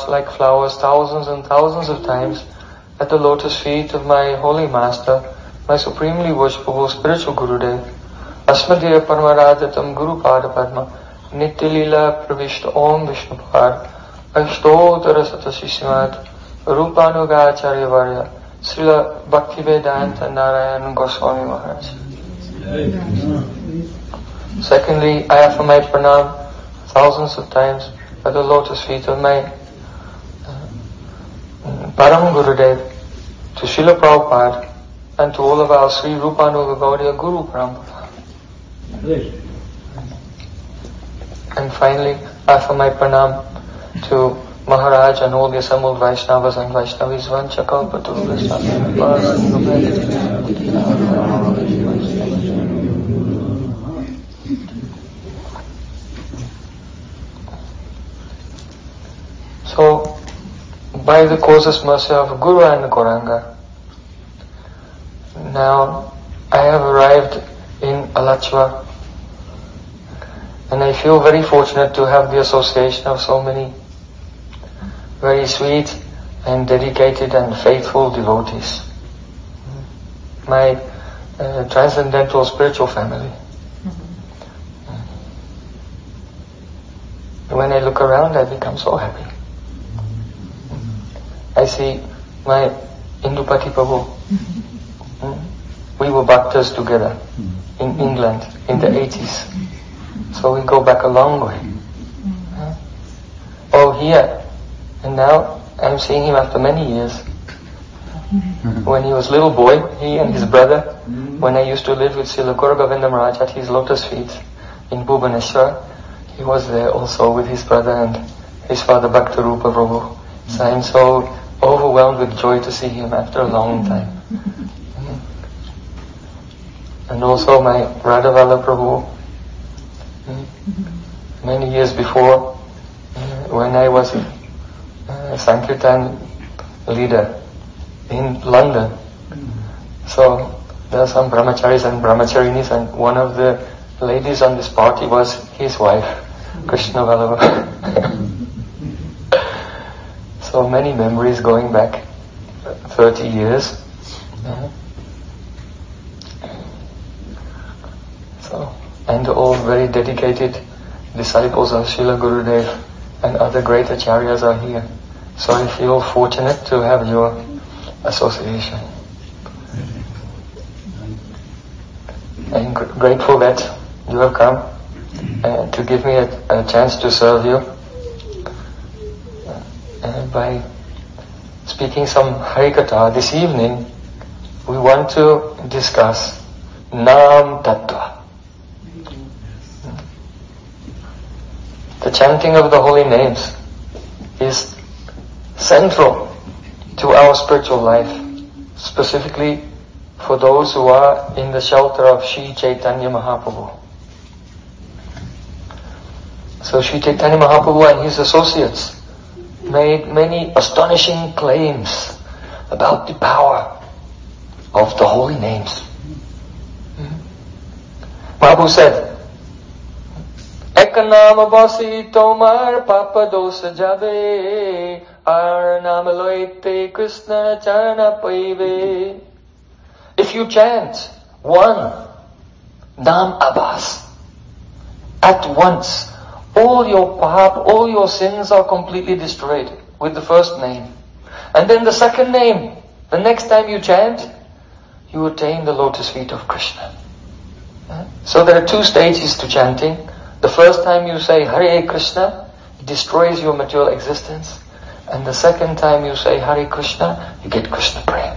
heart like flowers thousands and thousands of times at the lotus feet of my holy master, my supremely worshipable spiritual Gurudev. Asmadhyaya Paramaradatam Guru Pada Padma Nitya Lila Pravishta Om Vishnupad Ashtotara Satasishimad Rupanuga Acharya Varya Srila Bhaktivedanta Narayan Goswami Maharaj. Secondly, I offer my pranam thousands of times at the lotus feet of my Param Gurudev, to Srila Prabhupada, and to all of our Sri Rupanuga Gaudiya Guru Parampara. And finally, I offer my pranam to Maharaj and all the assembled Vaishnavas and Vaishnavis. So, by the causeless mercy of Guru and Gauranga, now I have arrived in Alachua, and I feel very fortunate to have the association of so many very sweet and dedicated and faithful devotees. My transcendental spiritual family. When I look around, I become so happy. I see my Indupati Prabhu. We were bhaktas together in England in the 80s. So we go back a long way. Oh, here. And now I'm seeing him after many years. When he was a little boy, he and his brother, when I used to live with Srila Gaura Govinda Maharaj at his lotus feet in Bhubaneswar, he was there also with his brother and his father Bhaktarupa Prabhu. So I'm so overwhelmed with joy to see him after a long time. And also my Radhavala Prabhu, many years before, when I was Sankirtan leader in London. So there are some brahmacharis and brahmacharinis, and one of the ladies on this party was his wife, Krishna Vallabha. So many memories going back 30 years. So, and all very dedicated disciples of Srila Gurudev and other great acharyas are here. So I feel fortunate to have your association. I'm grateful that you have come to give me a chance to serve you by speaking some Harikatha. This evening we want to discuss Nam Tattva. The chanting of the holy names is central to our spiritual life, specifically for those who are in the shelter of Sri Chaitanya Mahaprabhu. So Sri Chaitanya Mahaprabhu and his associates made many astonishing claims about the power of the holy names. Prabhu said, Ek naam basi tomar papa dosa jabe, ar naam loite Krishna charana paive. If you chant one Naam Abbas, at once all your pap, all your sins are completely destroyed with the first name. And then the second name, the next time you chant, you attain the lotus feet of Krishna. So there are two stages to chanting. The first time you say Hare Krishna, it destroys your material existence. And the second time you say Hare Krishna, you get Krishna prema.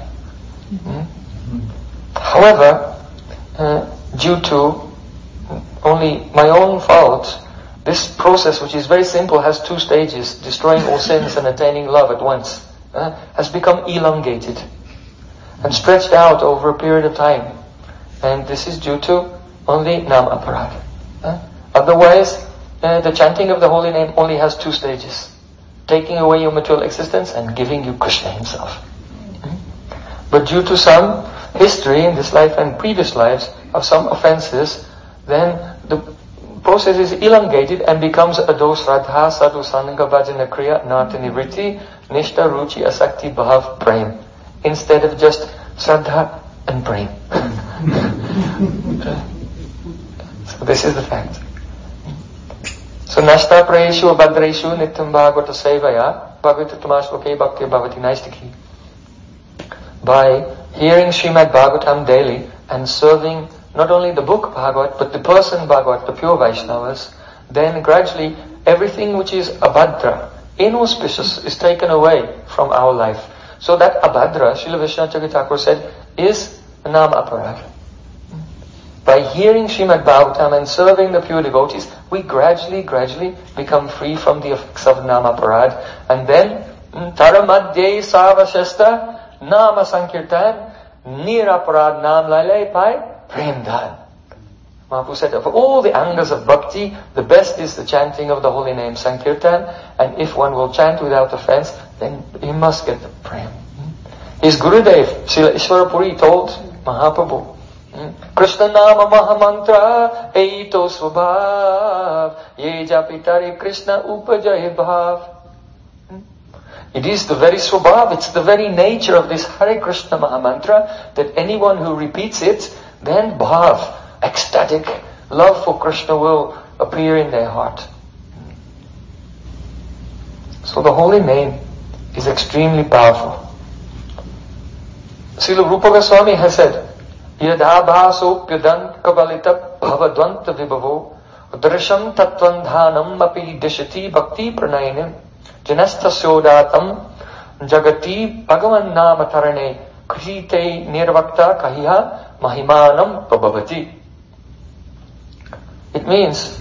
However, due to only my own fault, this process, which is very simple, has two stages, destroying all sins and attaining love at once, has become elongated and stretched out over a period of time. And this is due to only Nam Aparad. Otherwise, the chanting of the holy name only has two stages, taking away your material existence and giving you Krishna himself. But due to some history in this life and previous lives of some offenses, then the process is elongated and becomes ado shraddha sadhu sangha bhajana kriya nata nivritti nishta ruchi asakti bhav prem, instead of just shraddha and prem. So this is the fact. So nashta prayeshu abhadreshu nityam bhagavata sevaya bhagavatatamashloke bhakti bhavati naistiki. By hearing Srimad Bhagavatam daily and serving not only the book Bhagavat, but the person Bhagavat, the pure Vaishnavas, then gradually everything which is abhadra, inauspicious, is taken away from our life. So that abhadra, Srila Vishwanath Thakur said, is nam aparad. By hearing Srimad Bhagavatam and serving the pure devotees, we gradually become free from the effects of nam aparad. And then, taramadye savashasta nama sankirtan niraparad nam lalai pai premdhan. Mahaprabhu said, of all the angas of bhakti, the best is the chanting of the holy name Sankirtan, and if one will chant without offense, then he must get the prem. His Gurudev, Srila Ishwarapuri, told Mahaprabhu, Krishna nama mahamantra eito svabhav ye japitari Krishna upajay bhav. It is the very svabhav, it's the very nature of this Hare Krishna Mahamantra that anyone who repeats it, then bhav, ecstatic love for Krishna will appear in their heart. So the holy name is extremely powerful. Srila Rupa Goswami has said, Yadha bhaso pyadan kabalita bhavadvanta vibhavo drasham tatvandhanam api dishati bhakti pranayanim janastasyodatam jagati bhagavan nama tarane krite nirvakta kahiha mahimanam prabhavati. It means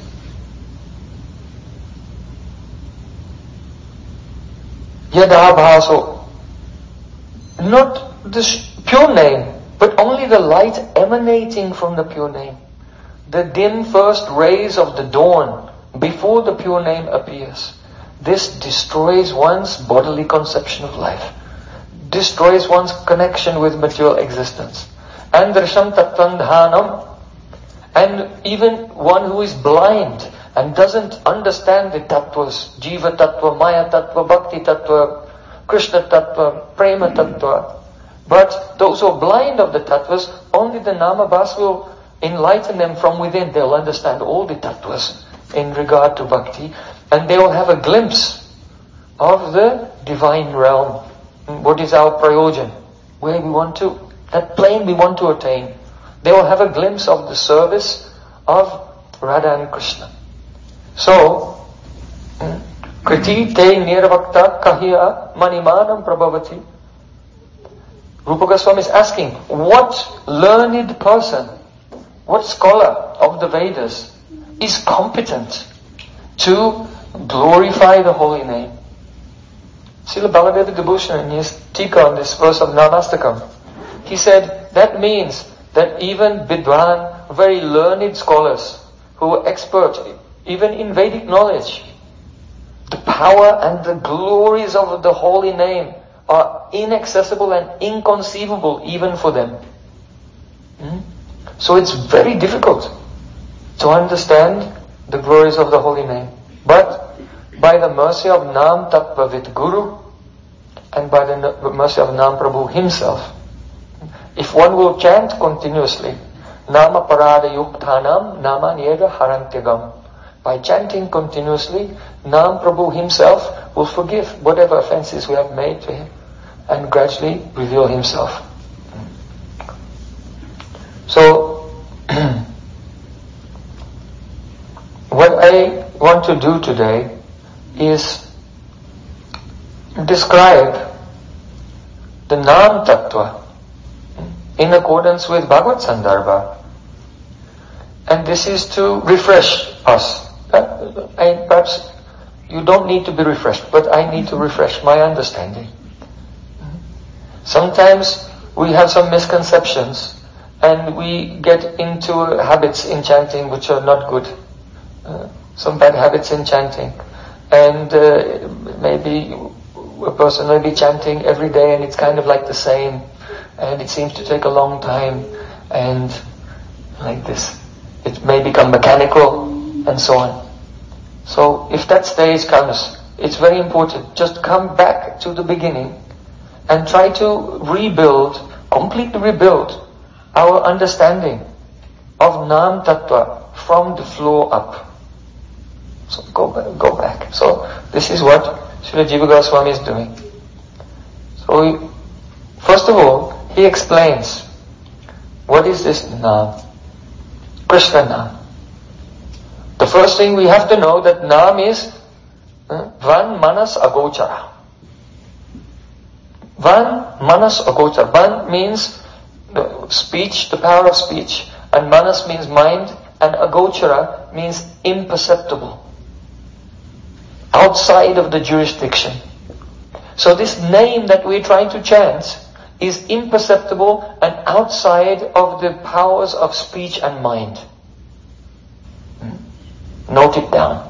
Yadha bhaso, not the pure name, but only the light emanating from the pure name. The dim first rays of the dawn before the pure name appears. This destroys one's bodily conception of life, destroys one's connection with material existence. And drasham tatvandhanam, and even one who is blind and doesn't understand the tattvas, jiva tattva, maya tattva, bhakti tattva, krishna tattva, prema tattva. But those who are blind of the tattvas, only the namabhas will enlighten them from within. They'll understand all the tattvas in regard to bhakti, and they will have a glimpse of the divine realm. What is our prayojan? Where we want to, that plane we want to attain. They will have a glimpse of the service of Radha and Krishna. So, kriti te nirvakta kahiya manimanam prabhavati. Rupa Goswami is asking, what learned person, what scholar of the Vedas is competent to glorify the holy name? Srila Baladeva Vibhushan in his tika on this verse of Namastakam, he said that means that even Vidwan, very learned scholars who are expert even in Vedic knowledge, the power and the glories of the holy name are inaccessible and inconceivable even for them. So it's very difficult to understand the glories of the holy name. But by the mercy of Nam Tattvavit Guru and by the mercy of Nam Prabhu himself, if one will chant continuously, Nama Parada Yukthanam Nama Nyega Harantyagam, by chanting continuously, Nam Prabhu himself will forgive whatever offenses we have made to him and gradually reveal himself. So, what I want to do today is describe the Nam Tattva in accordance with Bhagavad Sandarbha. And this is to refresh us. Perhaps you don't need to be refreshed, but I need to refresh my understanding. Sometimes we have some misconceptions and we get into habits in chanting which are not good. Some bad habits in chanting. And maybe a person may be chanting every day and it's kind of like the same. And it seems to take a long time. And like this, it may become mechanical. and so on. So if that stage comes, it's very important. Just come back to the beginning and try to completely rebuild our understanding of Nam Tattva from the floor up. So go back. So this is what Srila Jiva Goswami is doing. So first of all, he explains what is this Nam, Krishna Nam. The first thing we have to know that Nam is Van Manas Agochara. Van Manas Agochara. Van means speech, the power of speech, and Manas means mind, and Agochara means imperceptible, outside of the jurisdiction. So this name that we're trying to chant is imperceptible and outside of the powers of speech and mind. Note it down.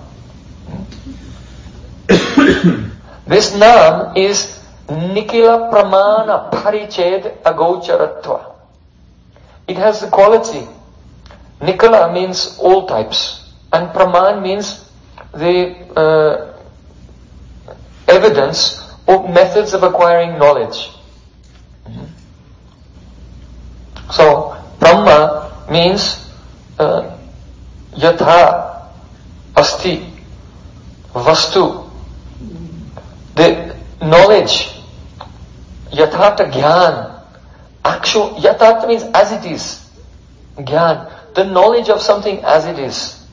This Nam is Nikila Pramana Pariched Agocharatva. It has the quality. Nikila means all types, and Praman means the evidence or methods of acquiring knowledge. So, Brahma means Yatha Asti Vastu. The knowledge, Yathata Gyan. Actual, Yathata means as it is. Gyan. The knowledge of something as it is.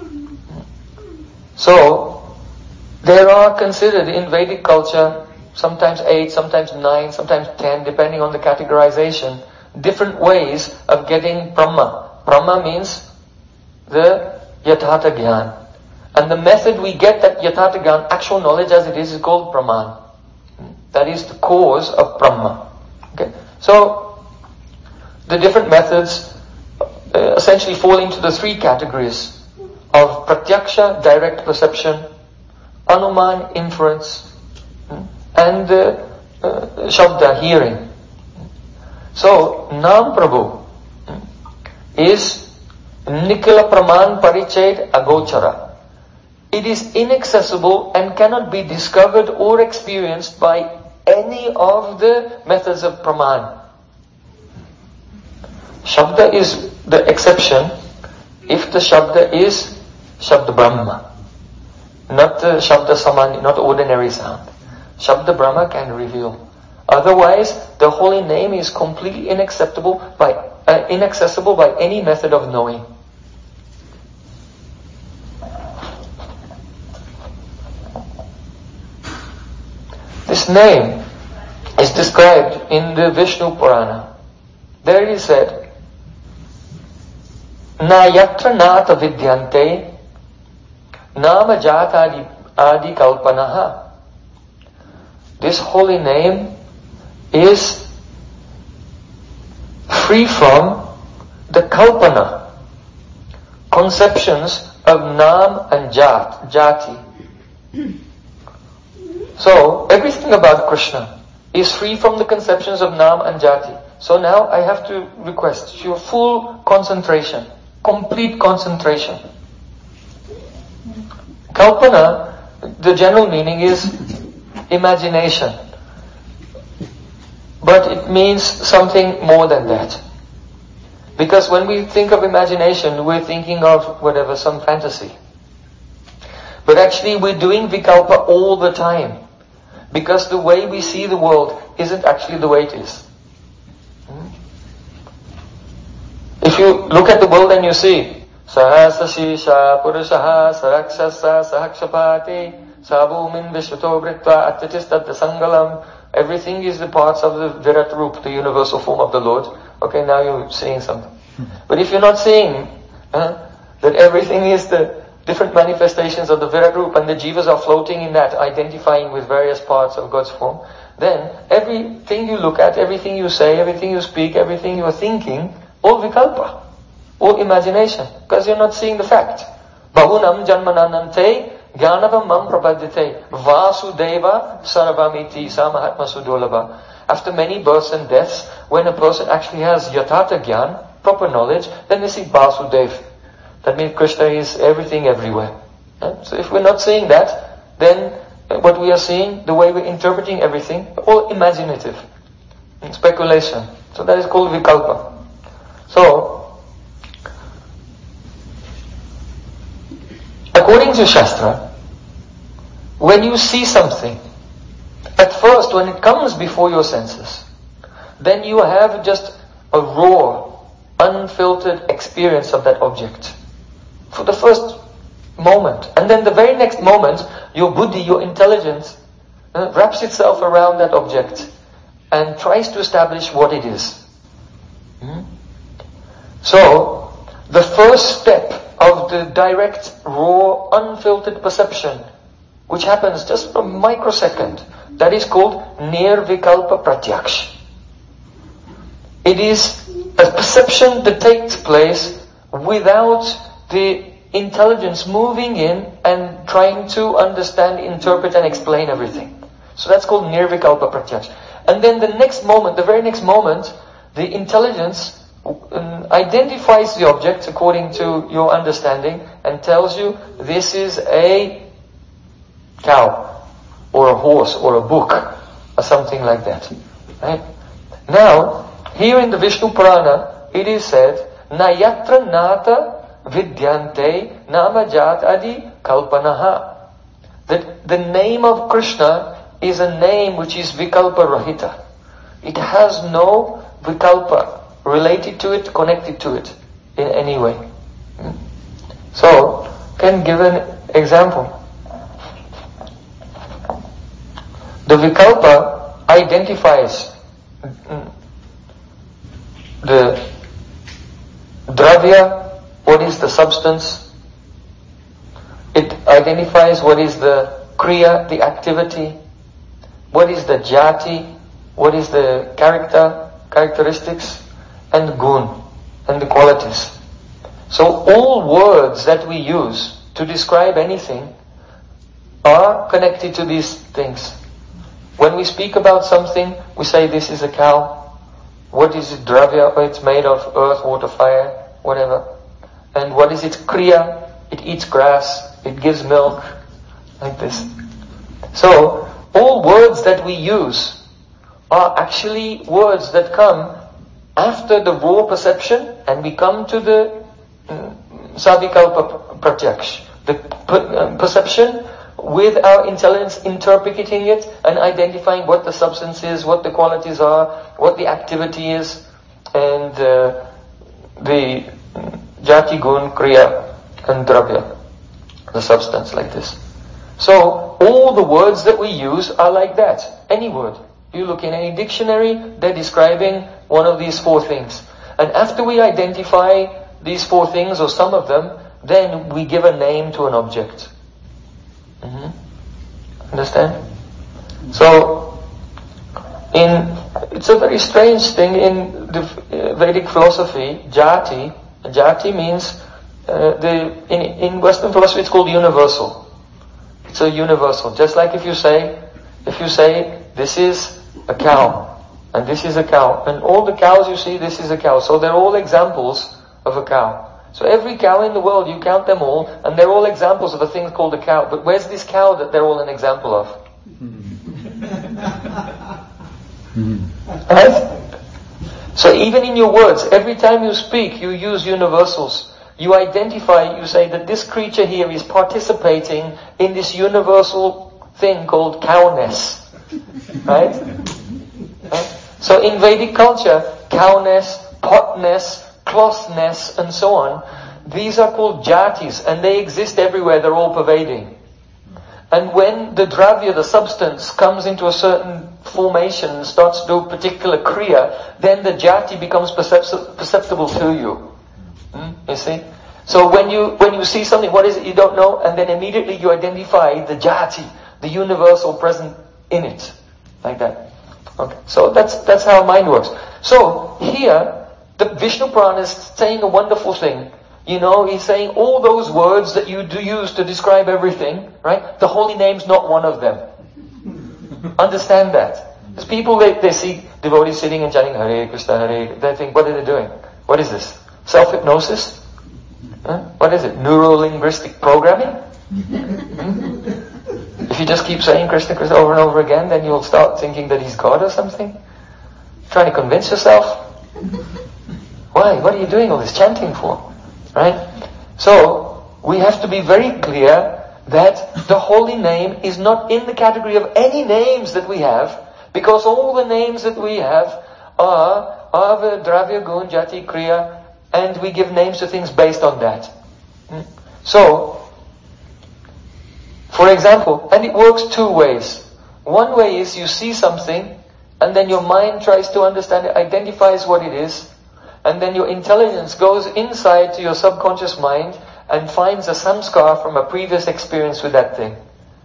So, there are considered in Vedic culture, sometimes 8, sometimes 9, sometimes 10, depending on the categorization, different ways of getting Brahma. Brahma means the Yathata Gyan. And the method we get that Yathata Gyan, actual knowledge as it is called Brahman. That is the cause of Brahma. Okay? So, the different methods essentially fall into the 3 categories of Pratyaksha, direct perception, Anuman, inference, and Shabda, hearing. So, Nam Prabhu is Nikila Praman Pariched Agochara. It is inaccessible and cannot be discovered or experienced by any of the methods of Praman. Shabda is the exception if the Shabda is Shabda Brahma. Not the Shabda Samani, not ordinary sound. Shabda Brahma can reveal. Otherwise, the holy name is completely inaccessible by any method of knowing. This name is described in the Vishnu Purana. There he said, Na yatra nata vidyante nama jata adi kalpanaha. This holy name is free from the kalpana, conceptions of nam and jati. So, everything about Krishna is free from the conceptions of nam and jati. So now I have to request your full concentration, complete concentration. Kalpana, the general meaning is imagination. But it means something more than that. Because when we think of imagination, we're thinking of whatever, some fantasy. But actually we're doing vikalpa all the time. Because the way we see the world isn't actually the way it is. If you look at the world and you see Sahasa Shisha Purushaha Sarakshasa Sahakshapati Sabhumin Vishvato Britva Atyatistat Sangalam. Everything is the parts of the Virat Roop, the universal form of the Lord. Okay, now you're seeing something. But if you're not seeing that everything is the different manifestations of the Virat Roop and the jivas are floating in that, identifying with various parts of God's form, then everything you look at, everything you say, everything you speak, everything you are thinking, all vikalpa, all imagination, because you're not seeing the fact. Bahunam janmananante Jnanavam mam prapadyate Vasudeva sarvamiti samahatma sudolabha. After many births and deaths, when a person actually has yatata gyan, proper knowledge, then they see Vasudev. That means Krishna is everything everywhere. So if we're not seeing that, then what we are seeing, the way we're interpreting everything, all imaginative, speculation. So that is called vikalpa. So, according to Shastra, when you see something, at first when it comes before your senses, then you have just a raw, unfiltered experience of that object. For the first moment. And then the very next moment, your buddhi, your intelligence, wraps itself around that object and tries to establish what it is. So, the first step of the direct, raw, unfiltered perception, which happens just for a microsecond, that is called nirvikalpa pratyaksh. It is a perception that takes place without the intelligence moving in and trying to understand, interpret and explain everything. So that's called nirvikalpa pratyaksh. And then the next moment, the very next moment, the intelligence identifies the object according to your understanding and tells you this is a cow or a horse or a book or something like that. Right? Now, here in the Vishnu Purana, it is said, Nayatra nata vidyante namajat adi kalpanaha. That the name of Krishna is a name which is vikalpa rahita. It has no vikalpa related to it, connected to it in any way. So, can give an example. The vikalpa identifies the dravya, what is the substance. It identifies what is the kriya, the activity. What is the jati, what is the characteristics, and gun, and the qualities. So all words that we use to describe anything are connected to these things. When we speak about something, we say this is a cow. What is it, dravya? It's made of earth, water, fire, whatever. And what is its kriya? It eats grass, it gives milk, like this. So, all words that we use are actually words that come after the raw perception, and we come to the savikalpa pratyaksh, the perception with our intelligence interpreting it and identifying what the substance is, what the qualities are, what the activity is, and the jati, gun, kriya, and dravya, the substance, like this. So, all the words that we use are like that. Any word. You look in any dictionary, they're describing one of these four things. And after we identify these four things, or some of them, then we give a name to an object. Understand? So, it's a very strange thing in the Vedic philosophy, jati means, in Western philosophy it's called universal. It's a universal. Just like if you say, this is a cow, and this is a cow, and all the cows you see, this is a cow. So they're all examples of a cow. So every cow in the world, you count them all, and they're all examples of a thing called a cow. But where's this cow that they're all an example of? Right? So even in your words, every time you speak, you use universals. You identify, you say that this creature here is participating in this universal thing called cowness. Right? So in Vedic culture, cowness, potness, clothness, and so on, these are called jatis, and they exist everywhere, they're all pervading. And when the dravya, the substance, comes into a certain formation and starts to do a particular kriya, then the jati becomes perceptible to you. You see? So when you see something, what is it you don't know? And then immediately you identify the jati, the universal present in it. Like that. Okay. So that's how mind works. So here, the Vishnu Purana is saying a wonderful thing. You know, he's saying all those words that you do use to describe everything, right? The holy name's not one of them. Understand that. Because people, they see devotees sitting and chanting Hare Krishna, Hare, they think, what are they doing? What is this? Self-hypnosis? What is it? Neuro-linguistic programming? If you just keep saying Krishna, Krishna over and over again, then you'll start thinking that he's God or something. Trying to convince yourself. Why? What are you doing all this chanting for? Right? So, we have to be very clear that the holy name is not in the category of any names that we have, because all the names that we have are of Dravya, Gun, Jati, Kriya, and we give names to things based on that. So, for example, and it works two ways. One way is you see something, and then your mind tries to understand it, identifies what it is, and then your intelligence goes inside to your subconscious mind and finds a samskar from a previous experience with that thing.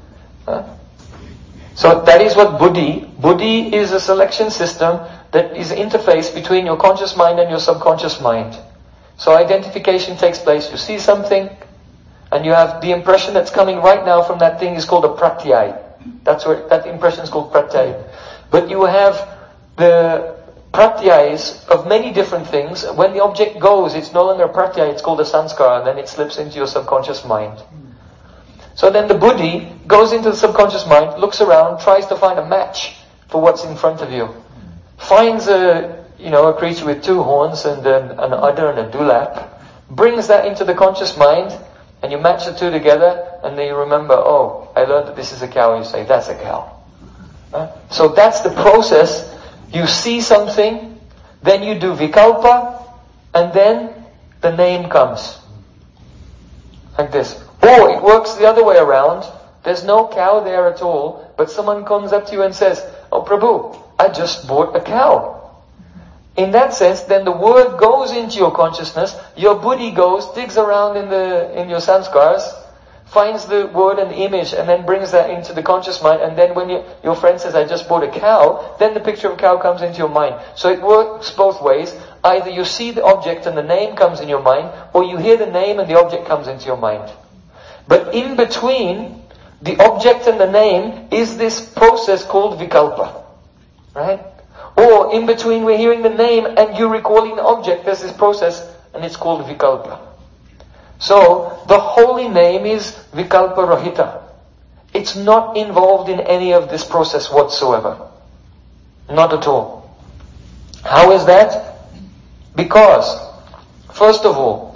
So that is what buddhi. Buddhi is a selection system that is interface between your conscious mind and your subconscious mind. So identification takes place. You see something, and you have the impression that's coming right now from that thing is called a pratyay. That impression is called pratyay. But you have the pratyais of many different things. When the object goes, it's no longer a pratyay, it's called a sanskara, and then it slips into your subconscious mind. So then the buddhi goes into the subconscious mind, looks around, tries to find a match for what's in front of you. Finds a creature with two horns and an udder and a dewlap, brings that into the conscious mind, and you match the two together, and then you remember, oh, I learned that this is a cow, and you say, that's a cow. So that's the process. You see something, then you do vikalpa, and then the name comes. Like this. Or it works the other way around. There's no cow there at all, but someone comes up to you and says, oh Prabhu, I just bought a cow. In that sense, then the word goes into your consciousness, your buddhi goes, digs around in your samskars, finds the word and the image, and then brings that into the conscious mind, and then when your friend says, I just bought a cow, then the picture of a cow comes into your mind. So it works both ways. Either you see the object and the name comes in your mind, or you hear the name and the object comes into your mind. But in between the object and the name is this process called vikalpa. Right? Or in between we're hearing the name and you recalling the object, there's this process and it's called vikalpa. So, the holy name is vikalpa rahita. It's not involved in any of this process whatsoever. Not at all. How is that? Because, first of all,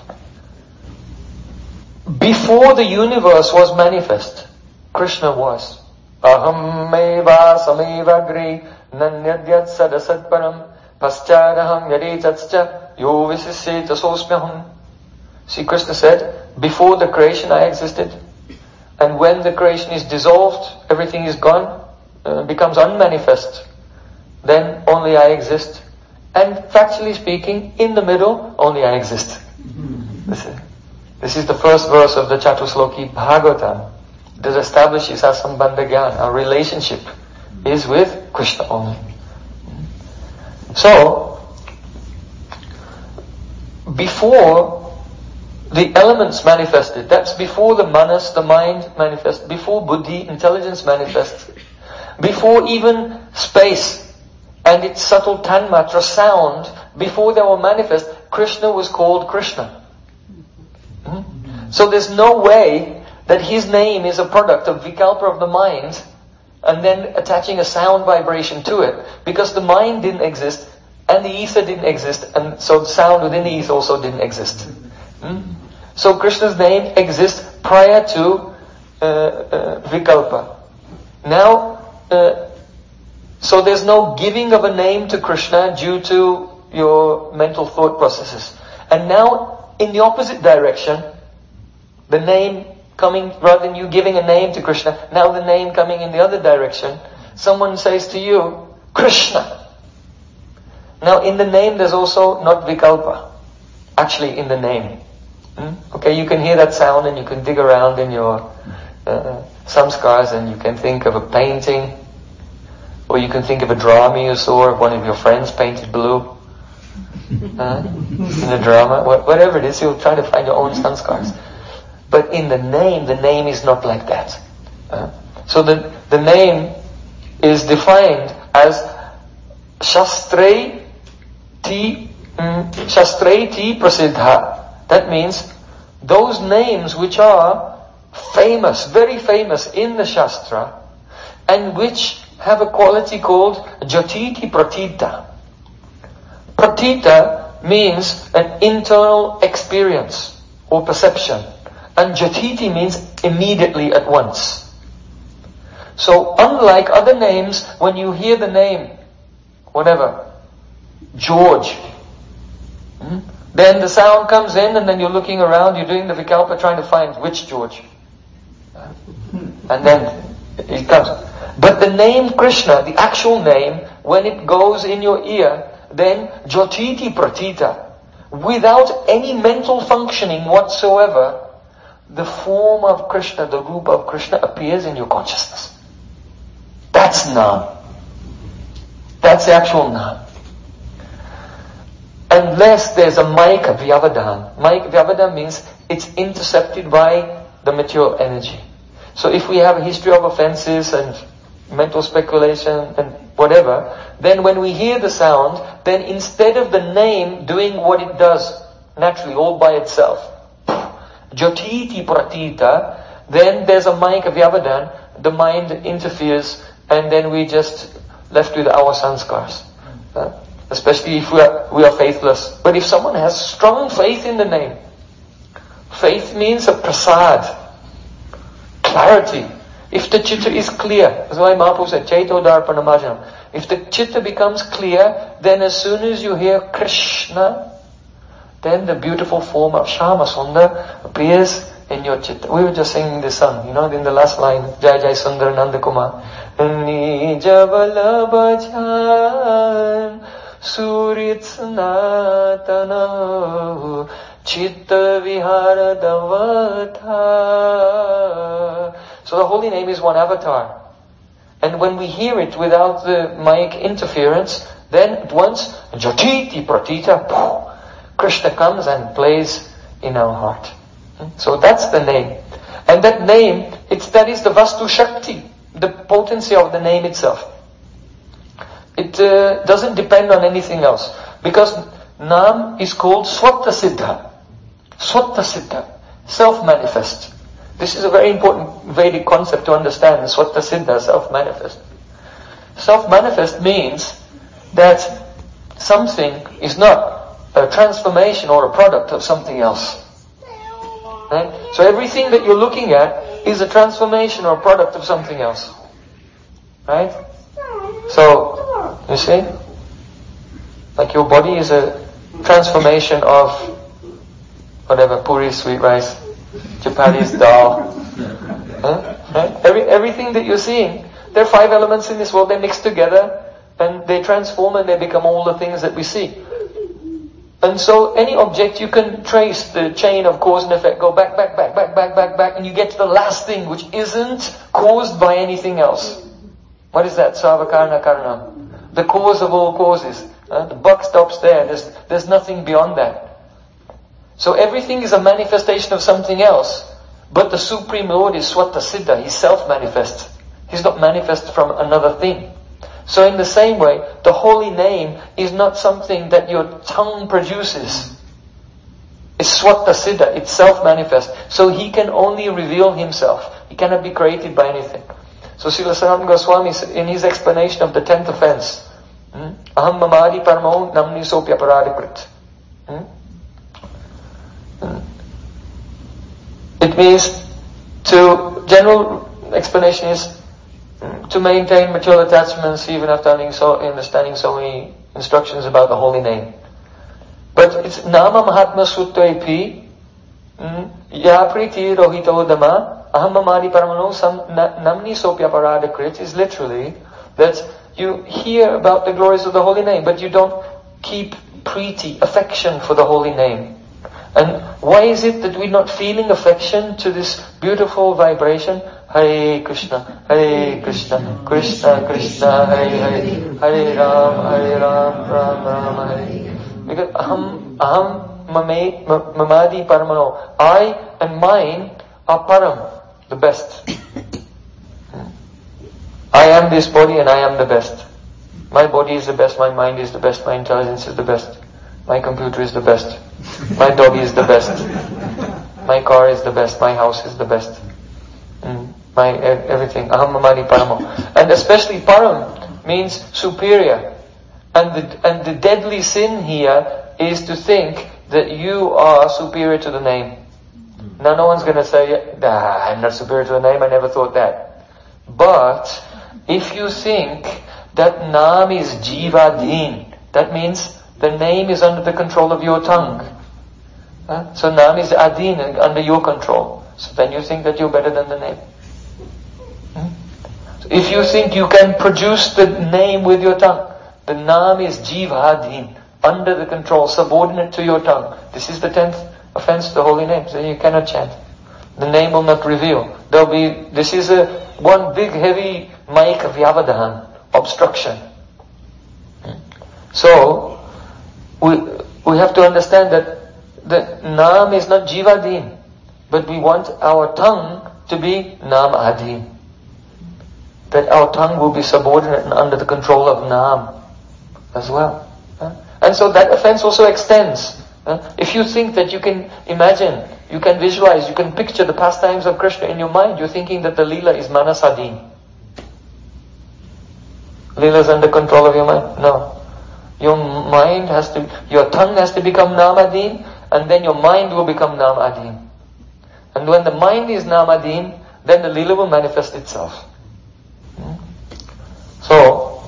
before the universe was manifest, Krishna was. Aham meva sameva gri nanyadyat sadasat param pascharaham yadechatscha yo visiseta sosmyaham. See, Krishna said, before the creation I existed, and when the creation is dissolved, everything is gone, becomes unmanifest, then only I exist. And factually speaking, in the middle, only I exist. This is the first verse of the Chatusloki Bhagavatam that establishes our Sambandha Gyan. Our relationship is with Krishna only. So, before the elements manifested, that's before the manas, the mind manifests, before buddhi, intelligence manifests, before even space and its subtle tanmatra, sound, before they were manifest, Krishna was called Krishna. So there's no way that his name is a product of vikalpa of the mind and then attaching a sound vibration to it, because the mind didn't exist and the ether didn't exist, and so the sound within the ether also didn't exist. So Krishna's name exists prior to vikalpa. Now, so there's no giving of a name to Krishna due to your mental thought processes. And now, in the opposite direction, the name coming, rather than you giving a name to Krishna, now the name coming in the other direction, someone says to you, Krishna. Now in the name there's also not vikalpa. Actually in the name. Okay, you can hear that sound and you can dig around in your samskars and you can think of a painting, or you can think of a drama you saw of one of your friends painted blue in a drama, whatever it is, you'll try to find your own samskars. But in the name is not like that. So the name is defined as Shastrei Ti Prasiddha. That means those names which are famous, very famous in the Shastra, and which have a quality called Jyotiti Pratita. Pratita means an internal experience or perception. And Jyotiti means immediately, at once. So unlike other names, when you hear the name, whatever, George, then the sound comes in and then you're looking around, you're doing the Vikalpa trying to find which George. And then it comes. But the name Krishna, the actual name, when it goes in your ear, then Jyotiti Pratita, without any mental functioning whatsoever, the form of Krishna, the Rupa of Krishna appears in your consciousness. That's Nam. That's the actual Nam. Unless there's a Mayika Vyavadan. Mayika Vyavadan means it's intercepted by the material energy. So if we have a history of offenses and mental speculation and whatever, then when we hear the sound, then instead of the name doing what it does naturally all by itself, Jyotiti Pratita, then there's a Mayika Vyavadan, the mind interferes, and then we just left with our sanskars. Especially if we are faithless. But if someone has strong faith in the name, faith means a prasad, clarity. If the chitta is clear, that's why Mahaprabhu said, Chaito Darpanamajam. If the chitta becomes clear, then as soon as you hear Krishna, then the beautiful form of Shama Sundar appears in your chitta. We were just singing this song, in the last line, Jai Jai Sundar Nandakumar. Nija Vallabhajan Suritsnatana Chitta Vihara Davatha. So the holy name is one avatar. And when we hear it without the mic interference, then at once, Jyotiti Pratita, Krishna comes and plays in our heart. So that's the name. And that name, that is the Vastu Shakti, the potency of the name itself. It doesn't depend on anything else. Because Nam is called Swatta Siddha. Swatta Siddha, self-manifest. This is a very important Vedic concept to understand, Swatta Siddha, self-manifest. Self-manifest means that something is not a transformation or a product of something else. Right? So everything that you're looking at is a transformation or a product of something else. Right? So, you see? Like your body is a transformation of whatever, puri, sweet rice, chapati's dal. Right? Everything that you're seeing, there are 5 elements in this world, they mix together and they transform and they become all the things that we see. And so any object you can trace the chain of cause and effect, go back, and you get to the last thing which isn't caused by anything else. What is that? Savakarna Karanam. The cause of all causes. The buck stops there. There's nothing beyond that. So everything is a manifestation of something else. But the Supreme Lord is Swatta Siddha. He's self-manifest. He's not manifest from another thing. So in the same way, the holy name is not something that your tongue produces. It's Swatta Siddha. It's self-manifest. So He can only reveal Himself. He cannot be created by anything. So Srila Sanatana Goswami, in his explanation of the 10th offense, Aham mamadi paramo namni sopya paradikrit. It means, general explanation is, to maintain material attachments even after understanding so many instructions about the holy name. But it's Nama Mahatma Suttaipi Ya Priti Rohito Dhamma Aham Mamadi Paramano Namni Sopya Paradakrit is literally that you hear about the glories of the holy name, but you don't keep priti, affection for the holy name. And why is it that we're not feeling affection to this beautiful vibration? Hare Krishna, Krishna Krishna, Hare Ram, Ram Ram, Hare. Because aham mamadi paramano. I and mine are param, the best. I am this body and I am the best. My body is the best, my mind is the best, my intelligence is the best, my computer is the best. My doggy is the best. My car is the best. My house is the best. My everything. Aham mamani paramo. And especially param means superior. And the deadly sin here is to think that you are superior to the name. Now no one's going to say, I'm not superior to the name, I never thought that. But if you think that Naam is Jivadhin, that means the name is under the control of your tongue. So Naam is Adhin, under your control. So then you think that you're better than the name. So if you think you can produce the name with your tongue, the Naam is Jivadhin, under the control, subordinate to your tongue. This is the 10th offense to the holy name. So you cannot chant. The name will not reveal. This is one big heavy mic of Vyavadahan, obstruction. So, we have to understand that the Naam is not Jivadhin, but we want our tongue to be Naam Adhin. That our tongue will be subordinate and under the control of Naam as well. And so that offense also extends. If you think that you can imagine, you can visualize, you can picture the pastimes of Krishna in your mind, you're thinking that the Leela is Manasadin. Leela is under control of your mind? No. Your tongue has to become Namadin, and then your mind will become Namadin. And when the mind is Namadin, then the Leela will manifest itself. So,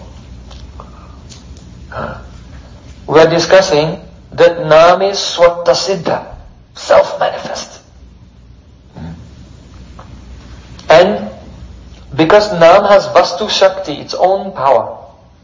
we are discussing that Naam is Swatta Siddha, self-manifest. And because Naam has Vastu Shakti, its own power.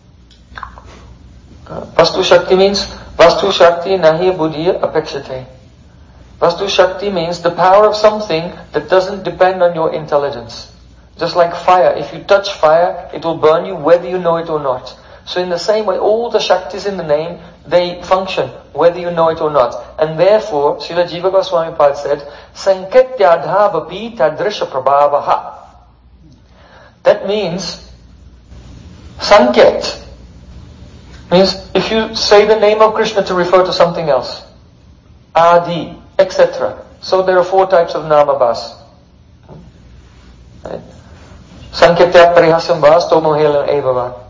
Vastu Shakti means Vastu Shakti nahi buddhiya apekshate. Vastu Shakti means the power of something that doesn't depend on your intelligence. Just like fire, if you touch fire, it will burn you whether you know it or not. So in the same way, all the Shaktis in the name, they function whether you know it or not. And therefore, Srila Jiva Goswami Pad said, Sanketyadhavapi tadrisha prabhavaha. That means, Sanket means if you say the name of Krishna to refer to something else. Adi, etc. So there are 4 types of namabhas. Right? Sanketya parihasam vas tomo helan evava.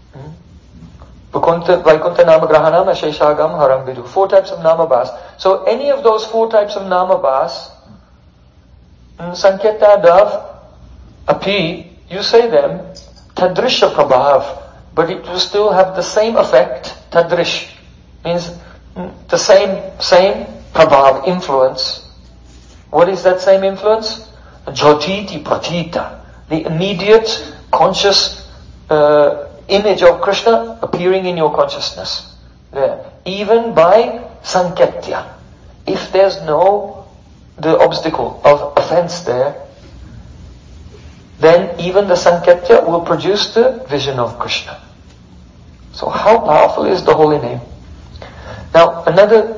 Vaikuntha nama grahanam asheshagam haram vidu. 4 types of namabhas. So any of those 4 types of namabhas, Sanketa Dav, Api, you say them, Tadrisha Prabhav, but it will still have the same effect. Tadrish means the same Prabhav, influence. What is that same influence? Jyotiti Pratita, the immediate conscious image of Krishna appearing in your consciousness. There. Even by Sanketya. If there's the obstacle of offense there, then even the Sanketya will produce the vision of Krishna. So how powerful is the holy name? Now another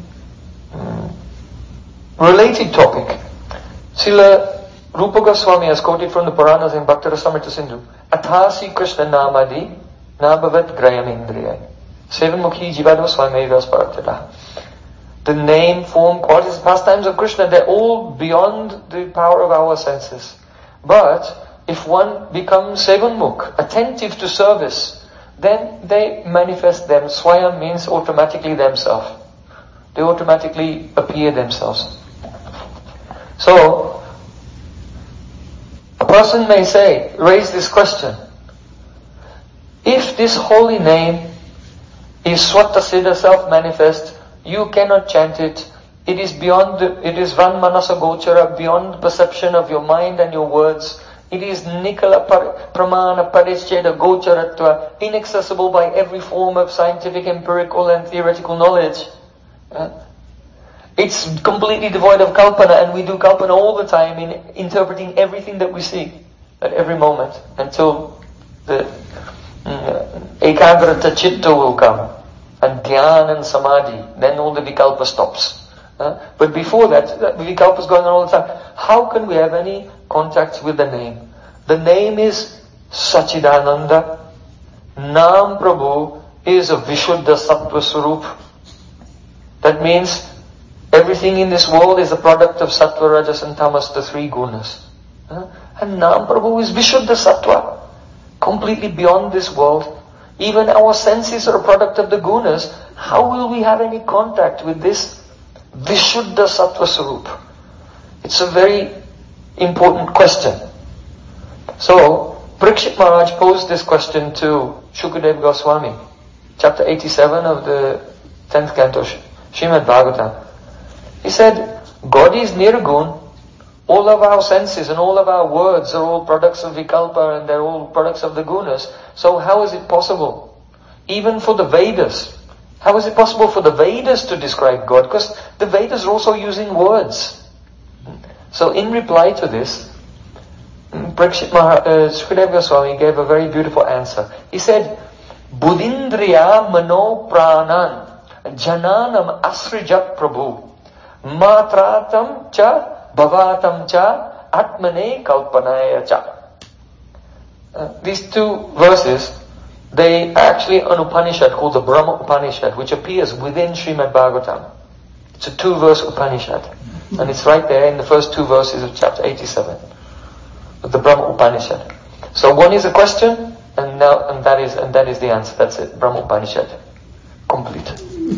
related topic. Srila Rupa Goswami has quoted from the Puranas in Bhaktarasamrita Sindhu. Athasi Krishna namadi nabhavat grayam indriya. Sevanmukhi jivado swamevas paratata. The name, form, qualities, pastimes of Krishna, they're all beyond the power of our senses. But if one becomes sevanmukh, attentive to service, then they manifest them. Swayam means automatically themselves. They automatically appear themselves. So, a person may raise this question. If this holy name is Swatta Siddha, self-manifest, you cannot chant it. It is Van Manasa Gochara, beyond perception of your mind and your words. It is Nikala Pramana Parischeda Gocharatva, inaccessible by every form of scientific, empirical and theoretical knowledge. It's completely devoid of kalpana, and we do kalpana all the time in interpreting everything that we see at every moment until the ekagrata chitta will come and dhyan and samadhi. Then all the vikalpa stops. But before that, the vikalpa is going on all the time. How can we have any contact with the name? The name is Sachidananda. Naam Prabhu is a Vishuddha Sattva Swarup. That means Everything in this world is a product of Sattva, Rajas and Tamas, the three gunas. And Nam Prabhu is Vishuddha Sattva, completely beyond this world. Even our senses are a product of the gunas. How will we have any contact with this Vishuddha Sattva Sarup? It's a very important question. So, Parikshit Maharaj posed this question to Shukadeva Goswami, chapter 87 of the 10th canto, Srimad Bhagavatam. He said, God is Nirgun. All of our senses and all of our words are all products of Vikalpa and they're all products of the gunas. So how is it possible? Even for the Vedas. How is it possible for the Vedas to describe God? Because the Vedas are also using words. So in reply to this, Shukadeva Goswami gave a very beautiful answer. He said, Buddhindriya mano pranan jananam asrijat prabhu matratam cha bhavatam cha atmane kalpanaya cha. These two verses, they are actually an Upanishad called the Brahma Upanishad, which appears within Srimad Bhagavatam. It's a 2-verse Upanishad. And it's right there in the first 2 verses of chapter 87 of the Brahma Upanishad. So one is a question, and that is the answer. That's it. Brahma Upanishad. Complete.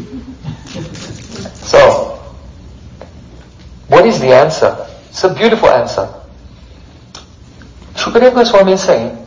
So, what is the answer? It's a beautiful answer. Shukadeva Goswami is saying,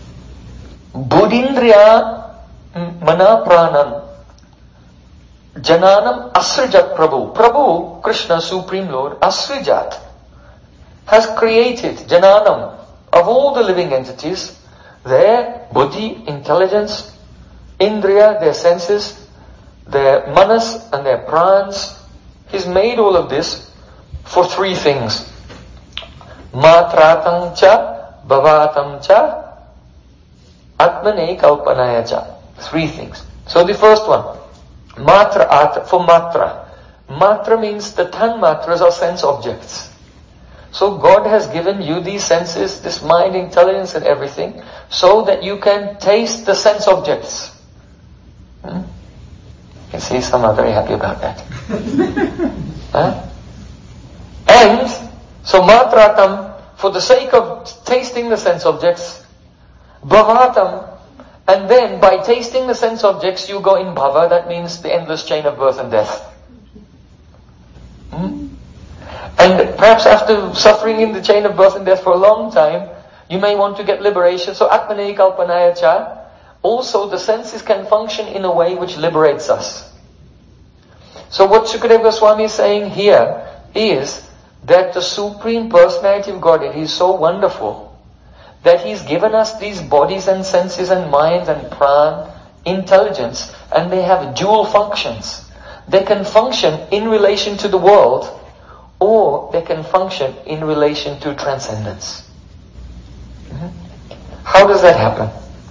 Buddhindriya mana pranan jananam asrijat Prabhu. Prabhu, Krishna, Supreme Lord, asrijat, has created jananam, of all the living entities, their buddhi, intelligence, indriya, their senses, their manas and their prans. He's made all of this for 3 things. Matratam cha, bhavatam cha, atmane kalpanaya cha. 3 things. So the first one, matra, for matra. Matra means the tanmatras are sense objects. So God has given you these senses, this mind, intelligence and everything, so that you can taste the sense objects. You can see some are very happy about that. And, so matratam, for the sake of tasting the sense objects, bhavatam, and then by tasting the sense objects you go in bhava, that means the endless chain of birth and death. And perhaps after suffering in the chain of birth and death for a long time, you may want to get liberation. So atmane kalpanaya cha, also the senses can function in a way which liberates us. So what Shukadeva Goswami is saying here is that the Supreme Personality of Godhead is so wonderful that He's given us these bodies and senses and minds and pran, intelligence, and they have dual functions. They can function in relation to the world, or they can function in relation to transcendence. How does that happen?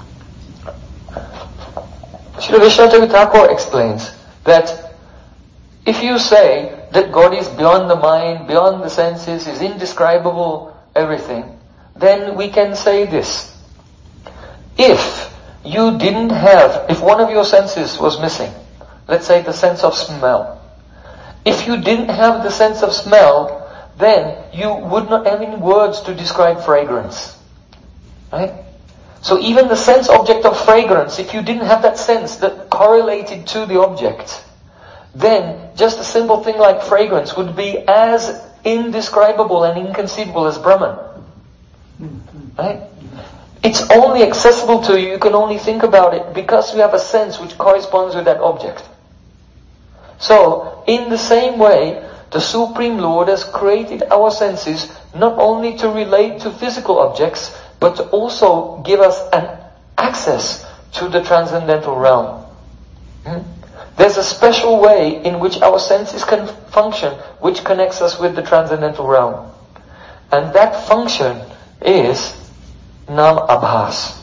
Srila Vishwanath Thakur explains that if you say that God is beyond the mind, beyond the senses, is indescribable, everything, then we can say this. If one of your senses was missing, let's say the sense of smell, if you didn't have the sense of smell, then you would not have any words to describe fragrance. Right? So even the sense object of fragrance, if you didn't have that sense that correlated to the object, then just a simple thing like fragrance would be as indescribable and inconceivable as Brahman. Right? It's only accessible to you, you can only think about it because you have a sense which corresponds with that object. So, in the same way, the Supreme Lord has created our senses not only to relate to physical objects, but to also give us an access to the transcendental realm. There's a special way in which our senses can function, which connects us with the transcendental realm. And that function is Nam Abhas.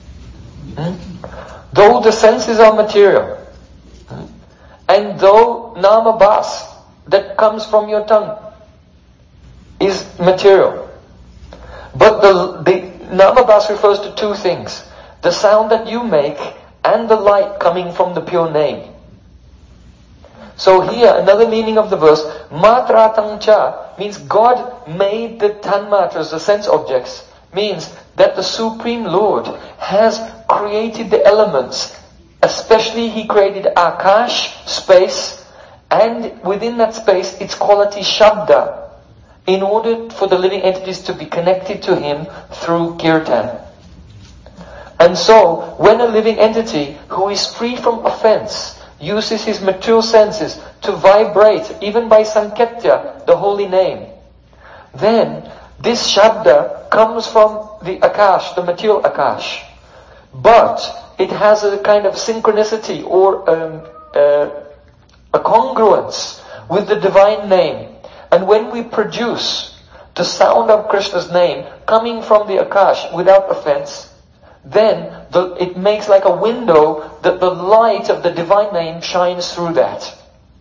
Though the senses are material, and though Nam Abhas, that comes from your tongue, is material, but the Nam Abhas refers to 2 things. The sound that you make and the light coming from the pure name. So here, another meaning of the verse, matratang cha, means God made the tanmatras, the sense objects, means that the Supreme Lord has created the elements. Especially He created akash, space, and within that space its quality shabda, in order for the living entities to be connected to Him through kirtan. And so, when a living entity who is free from offense uses his material senses to vibrate, even by sanketya, the holy name, then this shabda comes from the akash, the material akash. But it has a kind of synchronicity or a congruence with the divine name. And when we produce the sound of Krishna's name coming from the akash without offense, then it makes like a window that the light of the divine name shines through that.